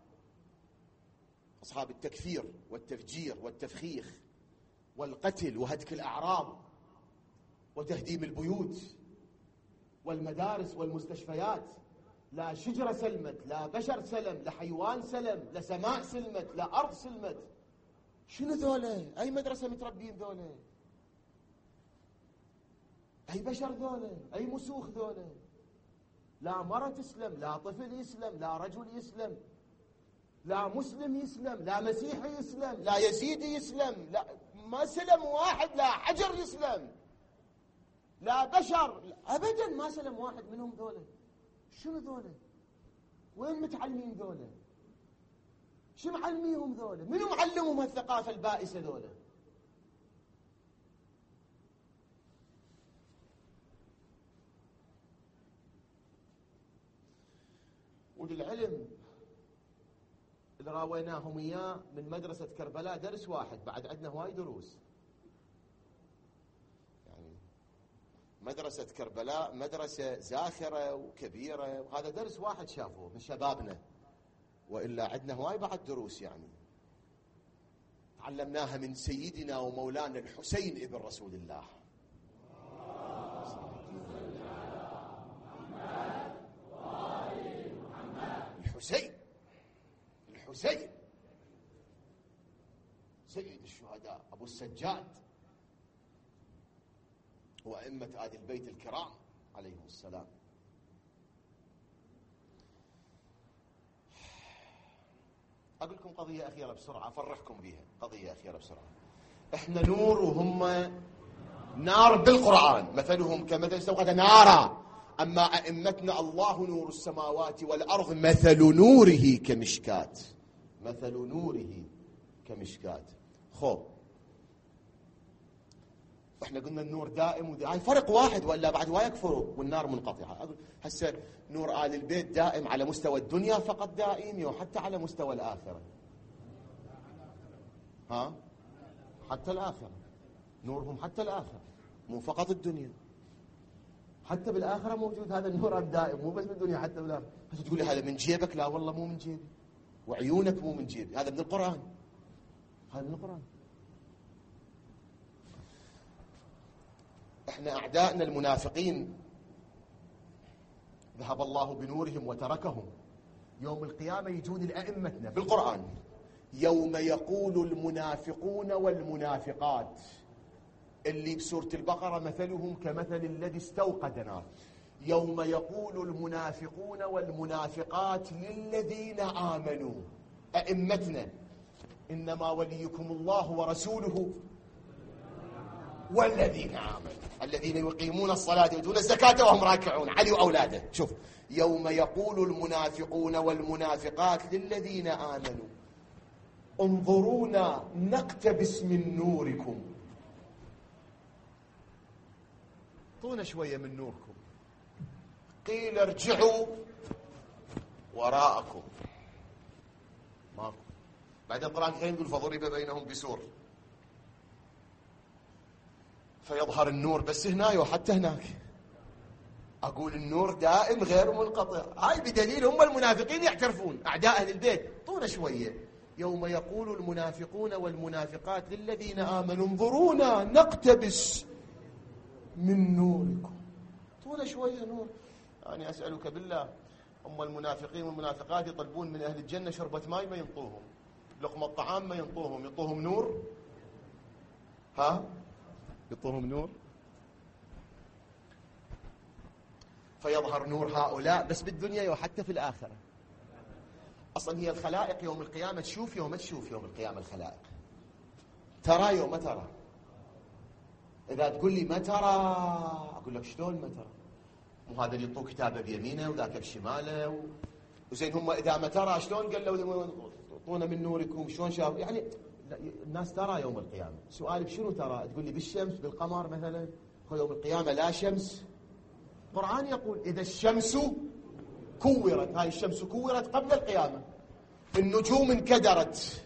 Speaker 1: أصحاب التكفير والتفجير والتفخيخ والقتل وهتك الأعراض وتهديم البيوت والمدارس والمستشفيات، لا شجرة سلمت، لا بشر سلم، لا حيوان سلم، لا سماء سلمت، لا أرض سلمت. شنو ذولا؟ أي مدرسة متربين ذولا؟ أي بشر ذولا؟ أي مسوخ ذولا؟ لا مرة تسلم، لا طفل يسلم، لا رجل يسلم، لا مسلم يسلم، لا مسيحي يسلم، لا يزيدي يسلم، لا ما سلم واحد، لا حجر يسلم، لا بشر أبدا ما سلم واحد منهم ذولا. شنو ذولا؟ وين متعلمين ذولا؟ شو معلميهم ذولا؟ منو معلمهم هالثقافة البائسة ذولا؟ وللعلم اللي راويناهم إياه من مدرسة كربلاء درس واحد، بعد عندنا هواي دروس. يعني مدرسة كربلاء مدرسة زاخرة وكبيرة، وهذا درس واحد شافوه من شبابنا، وإلا عندنا هواي بعد دروس يعني تعلمناها من سيدنا ومولانا الحسين ابن رسول الله. الحسين سيد الشهداء أبو السجاد وأئمة آل البيت الكرام عليهم السلام. أقول لكم قضية أخيرة بسرعة أفرحكم بها، قضية أخيرة بسرعة. إحنا نور وهم نار بالقرآن، مثلهم كمثل استوقد نارا، أما أئمتنا الله نور السماوات والأرض مثل نوره كمشكاة، مثل نوره كمشكاة. خب احنا قلنا النور دائم هاي فرق واحد، ولا بعد ما يكفروا والنار منقطعة. أقول هسه نور آل البيت دائم على مستوى الدنيا فقط دائم، وحتى على مستوى الآخرة. حتى الآخرة نورهم، حتى الآخرة مو فقط الدنيا، حتى بالآخرة موجود هذا النور الدائم، مو بس بالدنيا حتى بالآخرة. هسه تقول لي هذا من جيبك؟ لا والله مو من جيبي، وعيونك مو من جيبي، هذا من القرآن، هذا من القرآن. احنا أعدائنا المنافقين ذهب الله بنورهم وتركهم. يوم القيامة يجون الأئمتنا بالقرآن، يوم يقول المنافقون والمنافقات اللي بسورة البقرة مثلهم كمثل الذي استوقد نار، يوم يقول المنافقون والمنافقات للذين آمنوا أئمتنا إنما وليكم الله ورسوله والذين آمنوا الذين يقيمون الصلاة ويؤتون الزكاة وهم راكعون، علي وأولاده. شوف، يوم يقول المنافقون والمنافقات للذين آمنوا انظرونا نقتبس من نوركم، اعطونا شوية من نوركم. قيل ارجعوا وراءكم، ماكو. بعد القرآن الكريم يقول فضرب بينهم بسور، فيظهر النور بس هنا وحتى هناك. أقول النور دائم غير منقطع، هاي بدليل هم المنافقين يعترفون، أعداء أهل البيت. اعطونا شوية. يوم يقول المنافقون والمنافقات للذين آمنوا انظرونا نقتبس من نوركم، اعطونا شوية نور. يعني أسألك بالله، هم المنافقين والمنافقات يطلبون من أهل الجنة شربة ماء ما ينطوهم، لقمة طعام ما ينطوهم، ينطوهم نور؟ ينطوهم نور؟ فيظهر نور هؤلاء بس بالدنيا وحتى في الآخرة. أصلا هي الخلائق يوم القيامة تشوف يوم ما تشوف، يوم القيامة الخلائق ترى يوم ما ترى. إذا تقول لي ما ترى، أقول لك شلون ما ترى؟ مو هذا اللي يعطوه كتابه بيمينه وذاك بشماله وزين هم إذا ما ترى شلون قالوا اعطونا من نوركم؟ شلون شافوا؟ يعني الناس ترى يوم القيامة. سؤالي بشنو ترى؟ تقول لي بالشمس بالقمر مثلا؟ يوم القيامة لا شمس. القرآن يقول إذا الشمس كورت، هاي الشمس كورت قبل القيامة، النجوم انكدرت.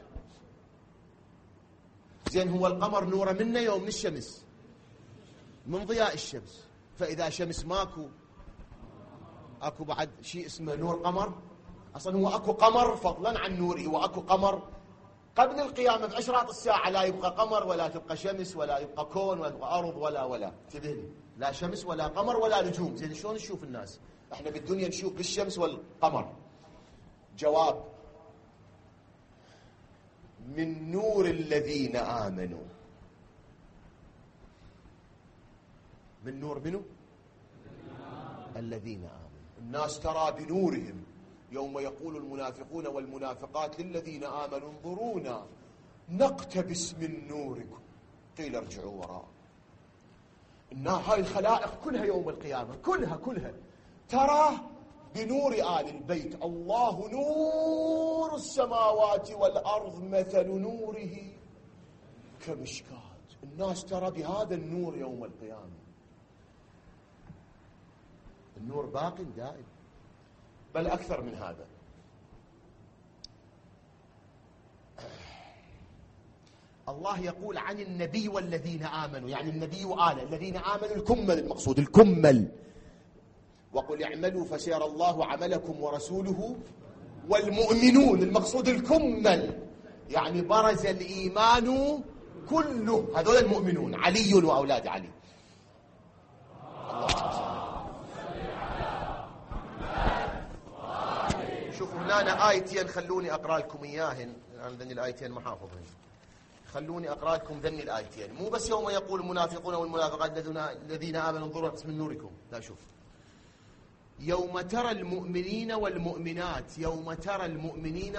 Speaker 1: زين هو القمر نوره منه يوم من الشمس، من ضياء الشمس. فإذا شمس ماكو، اكو بعد شيء اسمه نور قمر؟ اصلا هو اكو قمر فضلا عن نوره، واكو قمر قبل القيامة بعشرات الساعة لا يبقى قمر ولا تبقى شمس ولا يبقى كون ولا يبقى أرض ولا انتبه لي، لا شمس ولا قمر ولا نجوم. زين شلون نشوف الناس؟ احنا بالدنيا نشوف بالشمس والقمر. جواب: من نور الذين آمنوا. من نور منو؟ الذين آمنوا. الناس ترى بنورهم. يوم يقول المنافقون والمنافقات للذين آمنوا انظرونا نقتبس من نوركم قيل ارجعوا وراء. هاي الخلائق كلها يوم القيامة كلها ترى بنور آل البيت. الله نور السماوات والأرض مثل نوره كمشكاة. الناس ترى بهذا النور يوم القيامة. النور باق دائم، بل أكثر من هذا. الله يقول عن النبي والذين آمنوا، يعني النبي وآله الذين آمنوا الكمل، المقصود الكمل. وقل اعملوا فسيرى الله عملكم ورسوله والمؤمنون، المقصود الكمل، يعني برز الإيمان كله. هذول المؤمنون، علي وأولاد علي. شوفوا هنا آيتين، خلوني أقرأ لكم إياهن. أنا ذني الآيتين ما حافظهن، خلوني أقرأ لكم ذني الآيتين. مو بس يوم يقول المنافقون والمنافقات الذين آمنوا انظروا من نوركم. لا، شوف، يوم ترى المؤمنين والمؤمنات، يوم ترى المؤمنين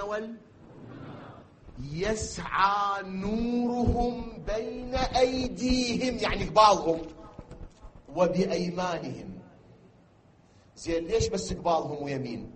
Speaker 1: يسعى نورهم بين أيديهم، يعني قبالهم، وبأيمانهم. زين ليش بس قبالهم ويمين؟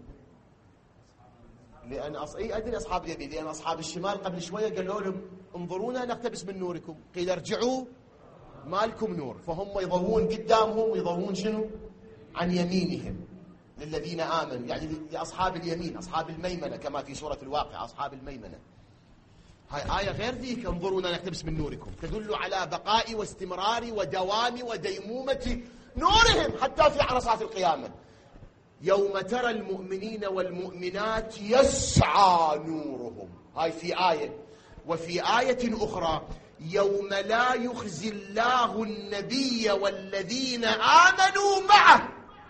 Speaker 1: لأن أدري أصحاب اليمين، لأن أصحاب الشمال قبل شوية قالوا لهم انظرونا نقتبس من نوركم قيل ارجعوا ما لكم نور. فهم يضوون قدامهم ويضوون شنو؟ عن يمينهم للذين آمنوا، يعني لأصحاب اليمين، أصحاب الميمنة، كما في سورة الواقع أصحاب الميمنة. هاي آية غير ذيك انظرونا نقتبس من نوركم، تدل على بقاء واستمرار ودوام وديمومة نورهم حتى في عرصات القيامة. يوم ترى المؤمنين والمؤمنات يسعى نورهم، هاي في آية. وفي آية أخرى يوم لا يخزي الله النبي والذين آمنوا معه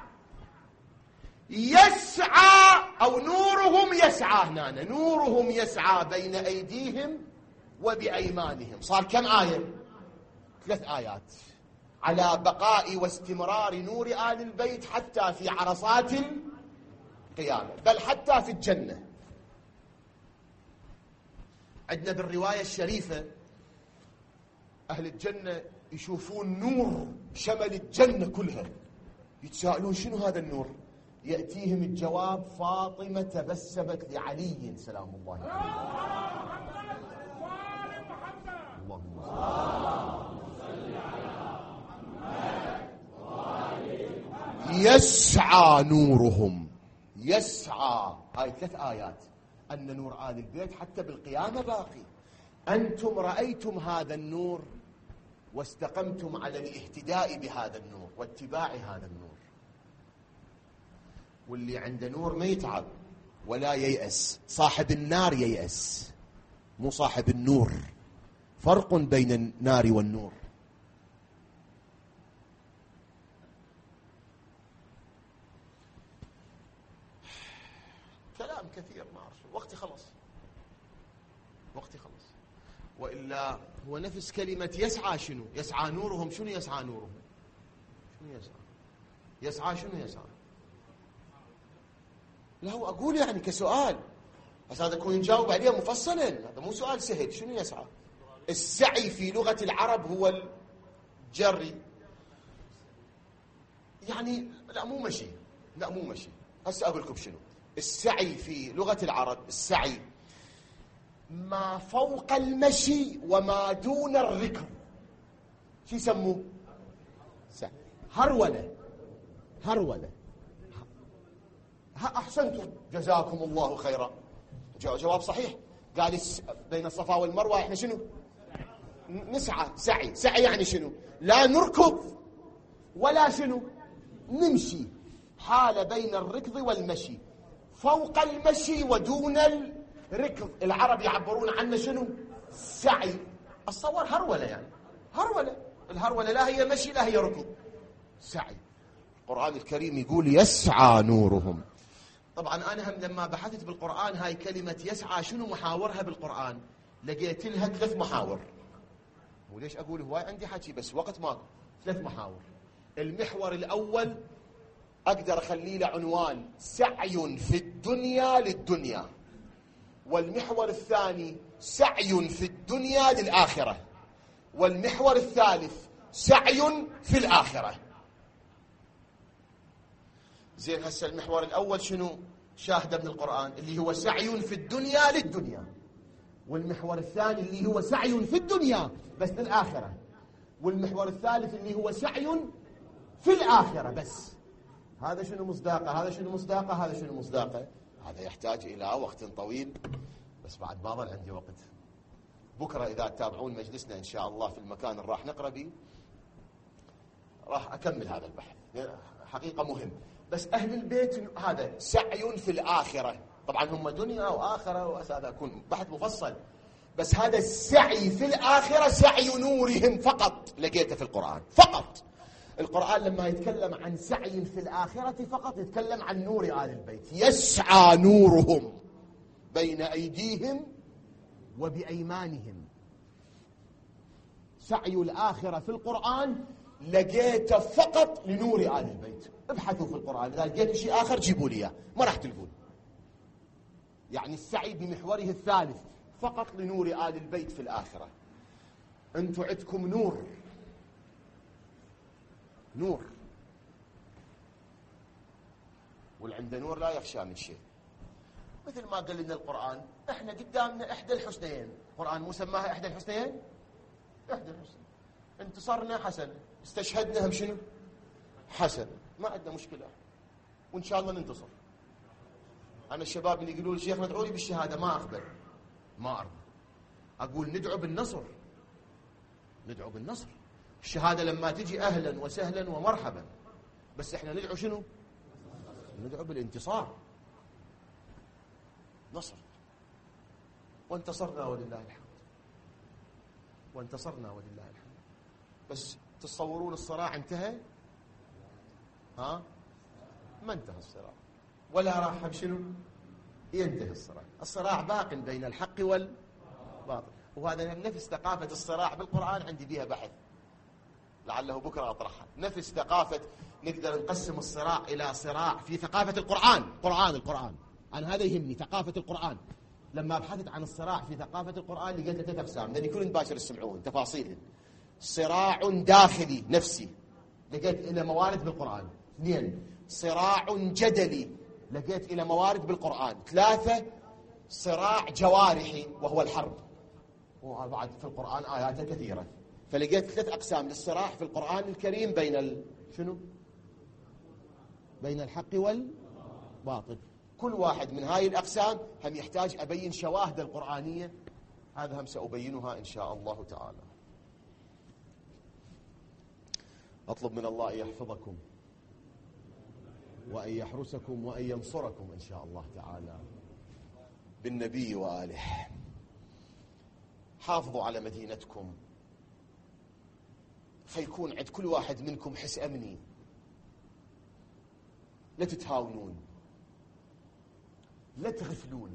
Speaker 1: يسعى، أو نورهم يسعى. هنا نورهم يسعى بين أيديهم وبأيمانهم. صار كم آية؟ 3 آيات على بقاء واستمرار نور آل البيت حتى في عرصات القيامة، بل حتى في الجنة. عندنا بالرواية الشريفة أهل الجنة يشوفون نور شمل الجنة كلها، يتساءلون شنو هذا النور؟ يأتيهم الجواب: فاطمة تبسمت لعلي سلام الله عليه. اللهم صل على محمد. يسعى نورهم، يسعى. هاي 3 آيات أن نور آل البيت حتى بالقيامة باقي. أنتم رأيتم هذا النور واستقمتم على الاهتداء بهذا النور واتباع هذا النور. واللي عنده نور ما يتعب ولا ييأس. صاحب النار ييأس، مو صاحب النور. فرق بين النار والنور. كلام كثير ما أعرف، وقتي خلص. وإلا هو نفس كلمة يسعى. شنو يسعى نورهم؟ شنو يسعى نورهم؟ شنو يسعى شنو يسعى؟ لا، هو أقول يعني كسؤال، بس هذا يكون نجاوب عليه مفصلا، هذا مو سؤال سهل. شنو يسعى؟ السعي في لغة العرب هو جري، يعني لا مو مشي، لا مو مشي. هسه أقول لكم شنو السعي في لغة العرب. السعي ما فوق المشي وما دون الركض، شو يسموه؟ سعي. هرولة، هرولة. أحسنتم جزاكم الله خيرا، جواب صحيح. قال بين الصفا والمروة احنا شنو نسعى. سعي، سعي يعني شنو؟ لا نركض ولا شنو نمشي، حال بين الركض والمشي، فوق المشي ودون الركض. العرب يعبرون عنه شنو؟ سعي. الصور هرولة، يعني هرولة. الهرولة لا هي مشي لا هي ركض، سعي. القرآن الكريم يقول يسعى نورهم. طبعا أنا هم لما بحثت بالقرآن هاي كلمة يسعى شنو محاورها بالقرآن، لقيت لها 3 محاور. وليش أقول هواي عندي حكي بس وقت ماكو. 3 محاور. المحور الأول أقدر أخليه له عنوان سعي في الدنيا للدنيا، والمحور الثاني سعي في الدنيا للآخرة، والمحور الثالث سعي في الآخرة. زين، هسه المحور الأول شنو شاهده من القرآن؟ اللي هو سعي في الدنيا للدنيا. والمحور الثاني اللي هو سعي في الدنيا بس للآخرة. والمحور الثالث اللي هو سعي في الآخرة بس. هذا شنو مصداقه؟ هذا شنو مصداقه؟ هذا شنو مصداقه؟ هذا يحتاج إلى وقت طويل، بس بعد ما ظل عندي وقت. بكرة إذا تتابعون مجلسنا إن شاء الله في المكان اللي راح نقرأ به راح أكمل هذا البحث، حقيقة مهم. بس أهل البيت هذا سعي في الآخرة، طبعا هم دنيا وآخرة، وهذا يكون بحث مفصل. بس هذا السعي في الآخرة سعي نورهم فقط لقيته في القرآن فقط. القرآن لما يتكلم عن سعي في الآخرة فقط يتكلم عن نور آل البيت. يسعى نورهم بين أيديهم وبأيمانهم. سعي الآخرة في القرآن لقيته فقط لنور آل البيت. ابحثوا في القرآن، إذا لقيتوا شيء آخر جيبوا لي ما راح تلقون. يعني السعي بمحوره الثالث فقط لنور آل البيت في الآخرة. أنتم عندكم نور، نور، والعند نور لا يخشى من شيء. مثل ما قال لنا القرآن احنا قدامنا إحدى الحسنيين. القرآن مو سماها إحدى الحسنيين؟ إحدى الحسنيين. انتصرنا حسن، استشهدنا هم شنو حسن، ما عندنا مشكلة، وإن شاء الله ننتصر. أنا الشباب اللي يقولوا لي شيخنا ادعوا لي بالشهادة، ما أقبل، ما أرضى. أقول ندعو بالنصر، ندعو بالنصر. الشهادة لما تجي أهلا وسهلا ومرحبا، بس إحنا ندعو شنو؟ ندعو بالانتصار، نصر. وانتصرنا ولله الحمد، وانتصرنا ولله الحمد. بس تصورون الصراع انتهى؟ ها؟ ما انتهى الصراع، ولا راح بشنو؟ ينتهي الصراع. الصراع باق بين الحق والباطل. وهذا نفس ثقافة الصراع بالقرآن عندي بيها بحث لعله بكرة أطرحها. نفس ثقافة، نقدر نقسم الصراع إلى صراع في ثقافة القرآن. القرآن أنا هذا يهمني، ثقافة القرآن. لما بحثت عن الصراع في ثقافة القرآن لقيت له 3 أقسام، لأن يكون مباشر يسمعون تفاصيل. صراع داخلي نفسي لقيت إلى موارد بالقرآن. 2 صراع جدلي لقيت إلى موارد بالقرآن. 3 صراع جوارحي وهو الحرب، وبعد في القرآن آيات كثيرة. فلقيت 3 أقسام للصراع في القرآن الكريم بين شنو؟ بين الحق والباطل. كل واحد من هاي الأقسام هم يحتاج أبين شواهد القرآنية، هذا هم سأبينها إن شاء الله تعالى. أطلب من الله أن يحفظكم وأن يحرسكم وأن ينصركم إن شاء الله تعالى بالنبي وآله. حافظوا على مدينتكم، فيكون عند كل واحد منكم حس أمني. لا تتهاونون، لا تغفلون،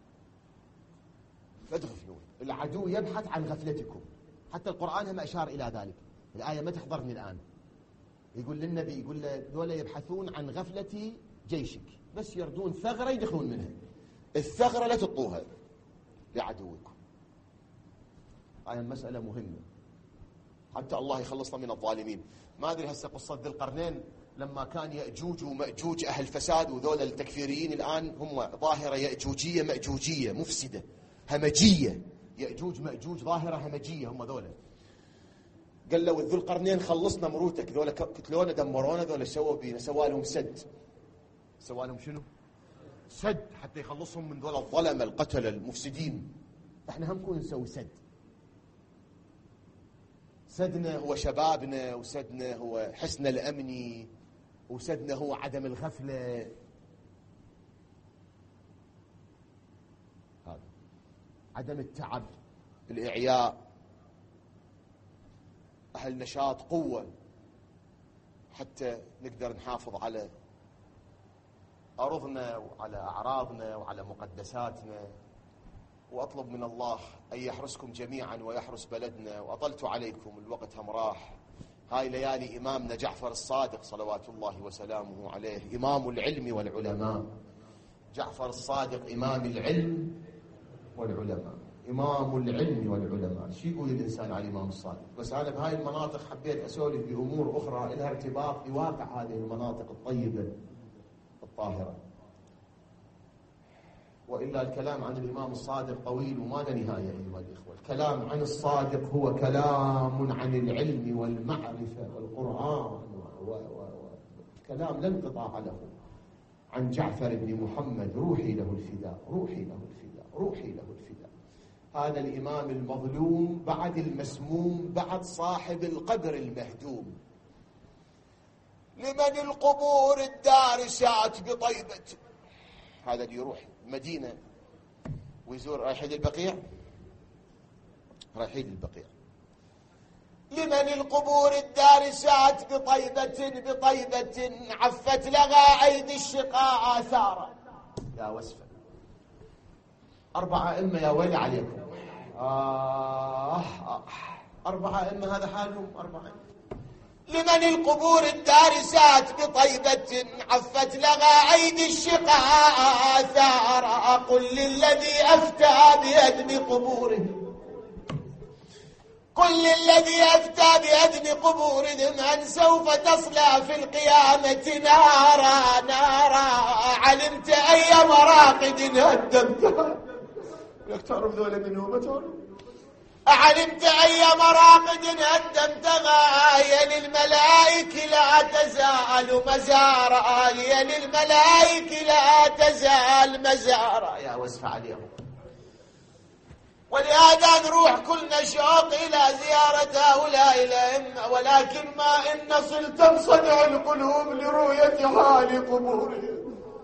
Speaker 1: لا تغفلون. العدو يبحث عن غفلتكم، حتى القرآن هم أشار إلى ذلك. الآية ما تحضرني الآن، يقول للنبي، يقول له دولة يبحثون عن غفلة جيشك، بس يردون ثغرة يدخلون منها. الثغرة لا تطوها لعدوكم. هاي مسألة مهمة. حتى الله يخلصنا من الظالمين. ما أدري هسه قصة ذي القرنين لما كان يأجوج ومأجوج أهل فساد، وذول التكفيريين الآن هم ظاهرة يأجوجية مأجوجية مفسدة همجية. يأجوج مأجوج ظاهرة همجية هم ذولا. قال له ذو القرنين خلصنا مروتك، ذولا قتلونا دمرونا، ذولا سووا بينا، سوالهم سد. سوالهم شنو؟ سد، حتى يخلصهم من ذولا الظلمة القتلة المفسدين. احنا هم نكون نسوي سد. سدنا هو شبابنا، وسدنا هو حسن الأمني، وسدنا هو عدم الغفلة. هذا عدم التعب، الإعياء، أهل نشاط، قوة، حتى نقدر نحافظ على أرضنا وعلى أعراضنا وعلى مقدساتنا. وأطلب من الله أن يحرسكم جميعا ويحرس بلدنا. وأطلت عليكم، الوقت هم راح. هاي ليالي إمامنا جعفر الصادق صلوات الله وسلامه عليه، إمام العلم والعلماء. جعفر الصادق إمام العلم والعلماء، إمام العلم والعلماء. شو يقول الإنسان على الإمام الصادق؟ بس أنا بهاي المناطق حبيت أسولف بأمور أخرى لها ارتباط بواقع هذه المناطق الطيبة الطاهرة. وإلا الكلام عن الإمام الصادق طويل وما لا نهاية أيها الإخوة. الكلام عن الصادق هو كلام عن العلم والمعرفة والقرآن كلام لا انقطاع له. عن جعفر بن محمد، روحي له الفداء، روحي له الفداء، روحي له الفداء. هذا الإمام المظلوم بعد المسموم، بعد صاحب القبر المهدوم. لمن القبور الدارسات بطيبة. هذا اللي يروح مدينة ويزور، رايحين البقيع، رايحين البقيع. لمن القبور الدارسات بطيبة عفت لها أيدي الشقاء آثارا. يا وسفة 4 أئمة يا ويلي عليكم. 4 أئمة هذا حالهم 4 أئمة. لمن القبور الدارسات بطيبة عفت لها أيدي الشقاء آثارا. قل للذي أفتى بهدم قبورهم، قل للذي أفتى بهدم قبورهم أن سوف تصلى في القيامة نارا نارا. علمت أي مراقد هدمتها. لك تعرف ذولا منهم ما تعرف. أعلمت أي مراقد هدمتها. يا للملائكة لا تزال مزارا، يا للملائكة لا تزال مزارا. يا وسف عليهم. ولهذا نروح كلنا شوق إلى زيارة هؤلاء الأئمة، ولكن ما إن نصل تنصدع القلوب لرؤية حال قبورهم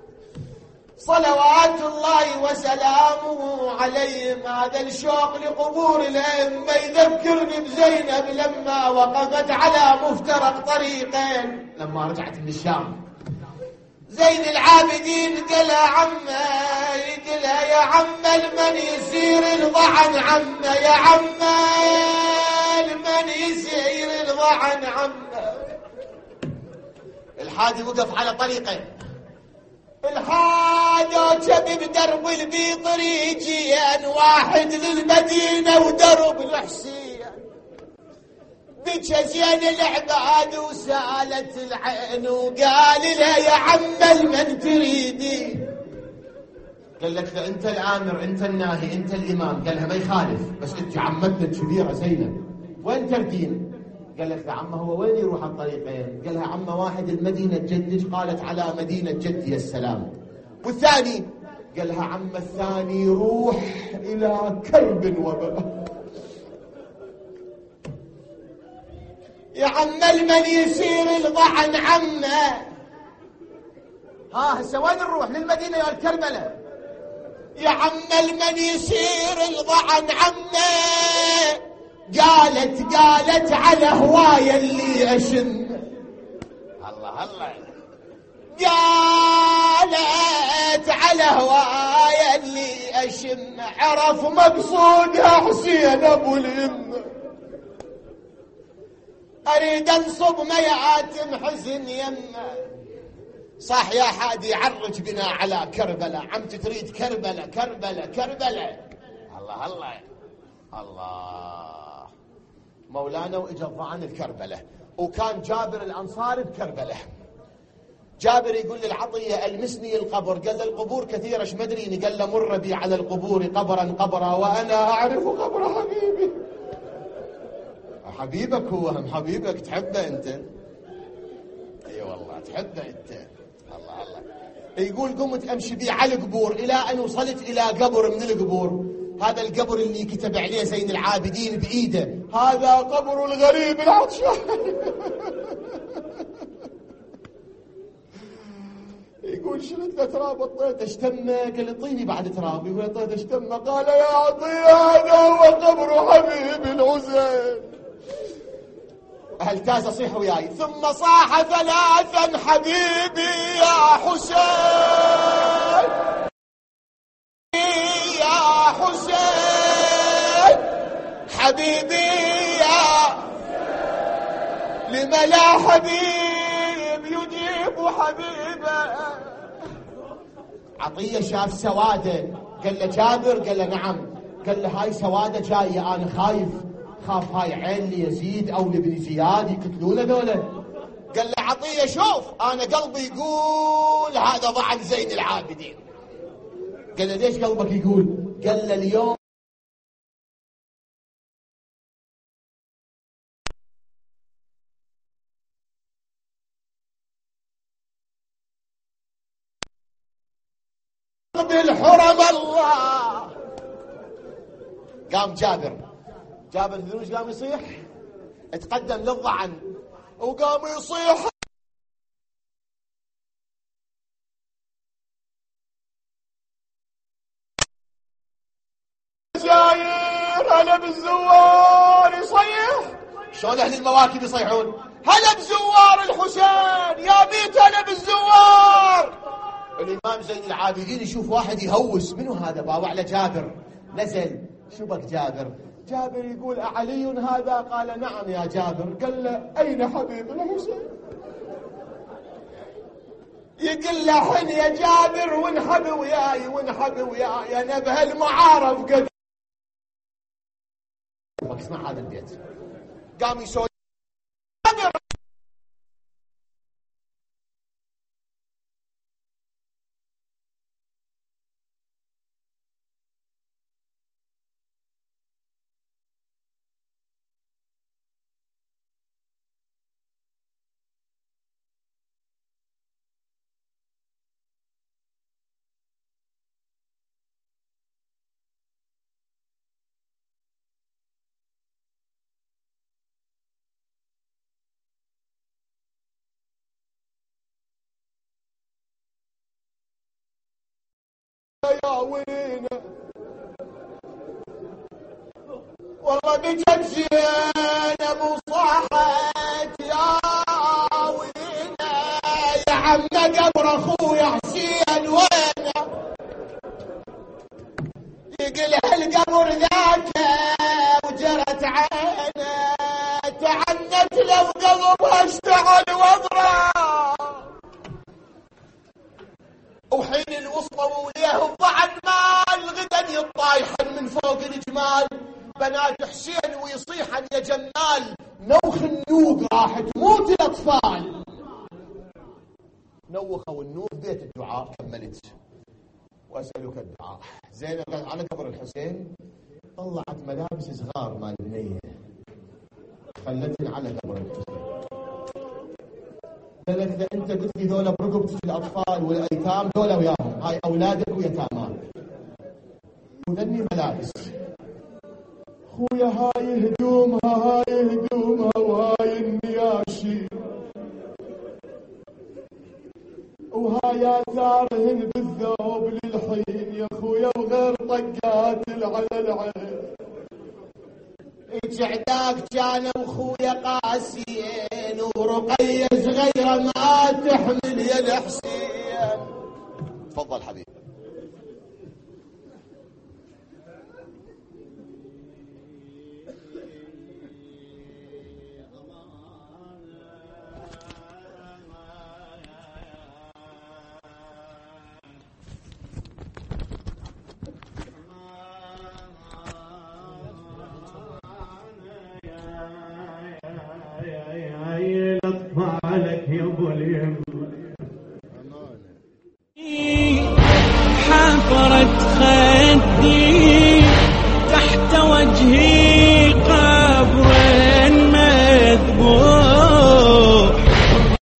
Speaker 1: صلوات الله وسلامه عليهم. هذا الشوق لقبور الأئمة يذكرني بزينب لما وقفت على مفترق طريقين لما رجعت من الشام. زين العابدين قالها عمه، يقولها يا عمه المن يسير الضعن عمه، يا عمه المن يسير الضعن عمه. الحادي وقف على طريقين، الحادو شبي بدرب البيطر يجيان، واحد للمدينة ودرب الحسين. بجى زين العباد وسالت العين وقال لها يا عم المن تريدي. قال لك انت الامر، انت الناهي، انت الامام. قال لها ما يخالف، بس انت عمتنا الكبيره زينب وين تردين؟ قال لك يا عمه هو وين يروح الطريقين؟ قال لها عمه واحد المدينه جدك، قالت على مدينه جدي السلام. والثاني قال لها عمه الثاني روح الى كرب وبلاء. يا عم المن يسير الضعن عمه. هسه وين نروح؟ للمدينه يا الكربلاء. يا عم المن يسير الضعن عمه. قالت على هواية اللي أشم. الله الله. قالت على هواية اللي أشم. عرف مقصودها حسين أبو الهم. أريد أنصب مياتم حزن يمه. صح يا حادي عرج بنا على كربلاء. عمتي تريد كربلاء كربلاء كربلاء. الله الله الله. مولانا واجا الظعن بكربله، وكان جابر الانصاري بكربله. جابر يقول للعطيه المسني القبر، قال له القبور كثيره ايش مدريني؟ قال له مر بي على القبور قبرا قبرا وانا اعرف قبر حبيبي. حبيبك هو، هم حبيبك تحبه انت. اي والله تحبه انت. الله الله. يقول قمت امشي بي على القبور الى ان وصلت الى قبر من القبور. هذا القبر اللي كتب عليه زين العابدين بايده، هذا قبر الغريب العطشان. يقول شلت له تراب اطيته اشتمه، قال اعطيني بعد تراب. يقول اعطيته اشتمه، قال يا عطيه هذا هو قبر حبيبي الحسين. اهل تازه صيحوا وياي. ثم صاح ثلاثا حبيبي يا حسين يا حسين حبيبي يا لما لا حبيب يجيب حبيبه. عطية شاف سوادة، قال له جابر، قال له نعم. قال له هاي سوادة جاية، أنا خاف هاي عين ليزيد أو لابن زياد يقتلونه ذولا. قال له عطية شوف أنا قلبي يقول هذا ضعن زين العابدين. قال له ليش قلبك يقول؟ قال له اليوم بالحرم الله. قام جابر الذنوج قام يصيح، اتقدم للضعن وقام يصيح جاير هلا بالزوار يصيح. شلون اهل المواكب يصيحون؟ هلا بزوار الحسين يا بيت هلا بالزوار. الإمام زين العابدين يشوف واحد يهوس، منو هذا؟ بابا على جابر. نزل، شو بك جابر؟ جابر يقول أعلي هذا؟ قال نعم يا جابر. قال له أين حبيب الحسين؟ يقول له حن يا جابر وانحب وياي أنا بهالمعارف قد. اسمع هذا البيت. قام يسوي يا وينا والله بجد زينب وصاحت يا وينا يا عم قبر اخويا حسين وينه. يقول هالقبر ذاك وجرت عينه تعنت له قلبها اشتعل وضرع. وحين الوسطى وليه الضعن مال غدا يطايحن من فوق الجمال. بنات حسين ويصيحن يا جمال نوخ النوق راح تموت الاطفال. نوخوا النوق بيت الدعاء. كملت واسالك الدعاء. زينب على قبر الحسين طلعت ملابس صغار مال بنيه خلتن على قبر الحسين. قالت اذا انت قلت لي ذولا برقبة الاطفال والايتام ذولا وياهم، هاي اولادك ويتاماك وذني ملابس. خويا هاي هدومها وهاي النياشي وهاي اثارهن بالذوب للحين يا خويا وغير طقات على العين. جعداك كان وخويا قاسين ورقية صغيرة ما تحمل يا الحسين. تفضل حبيبي.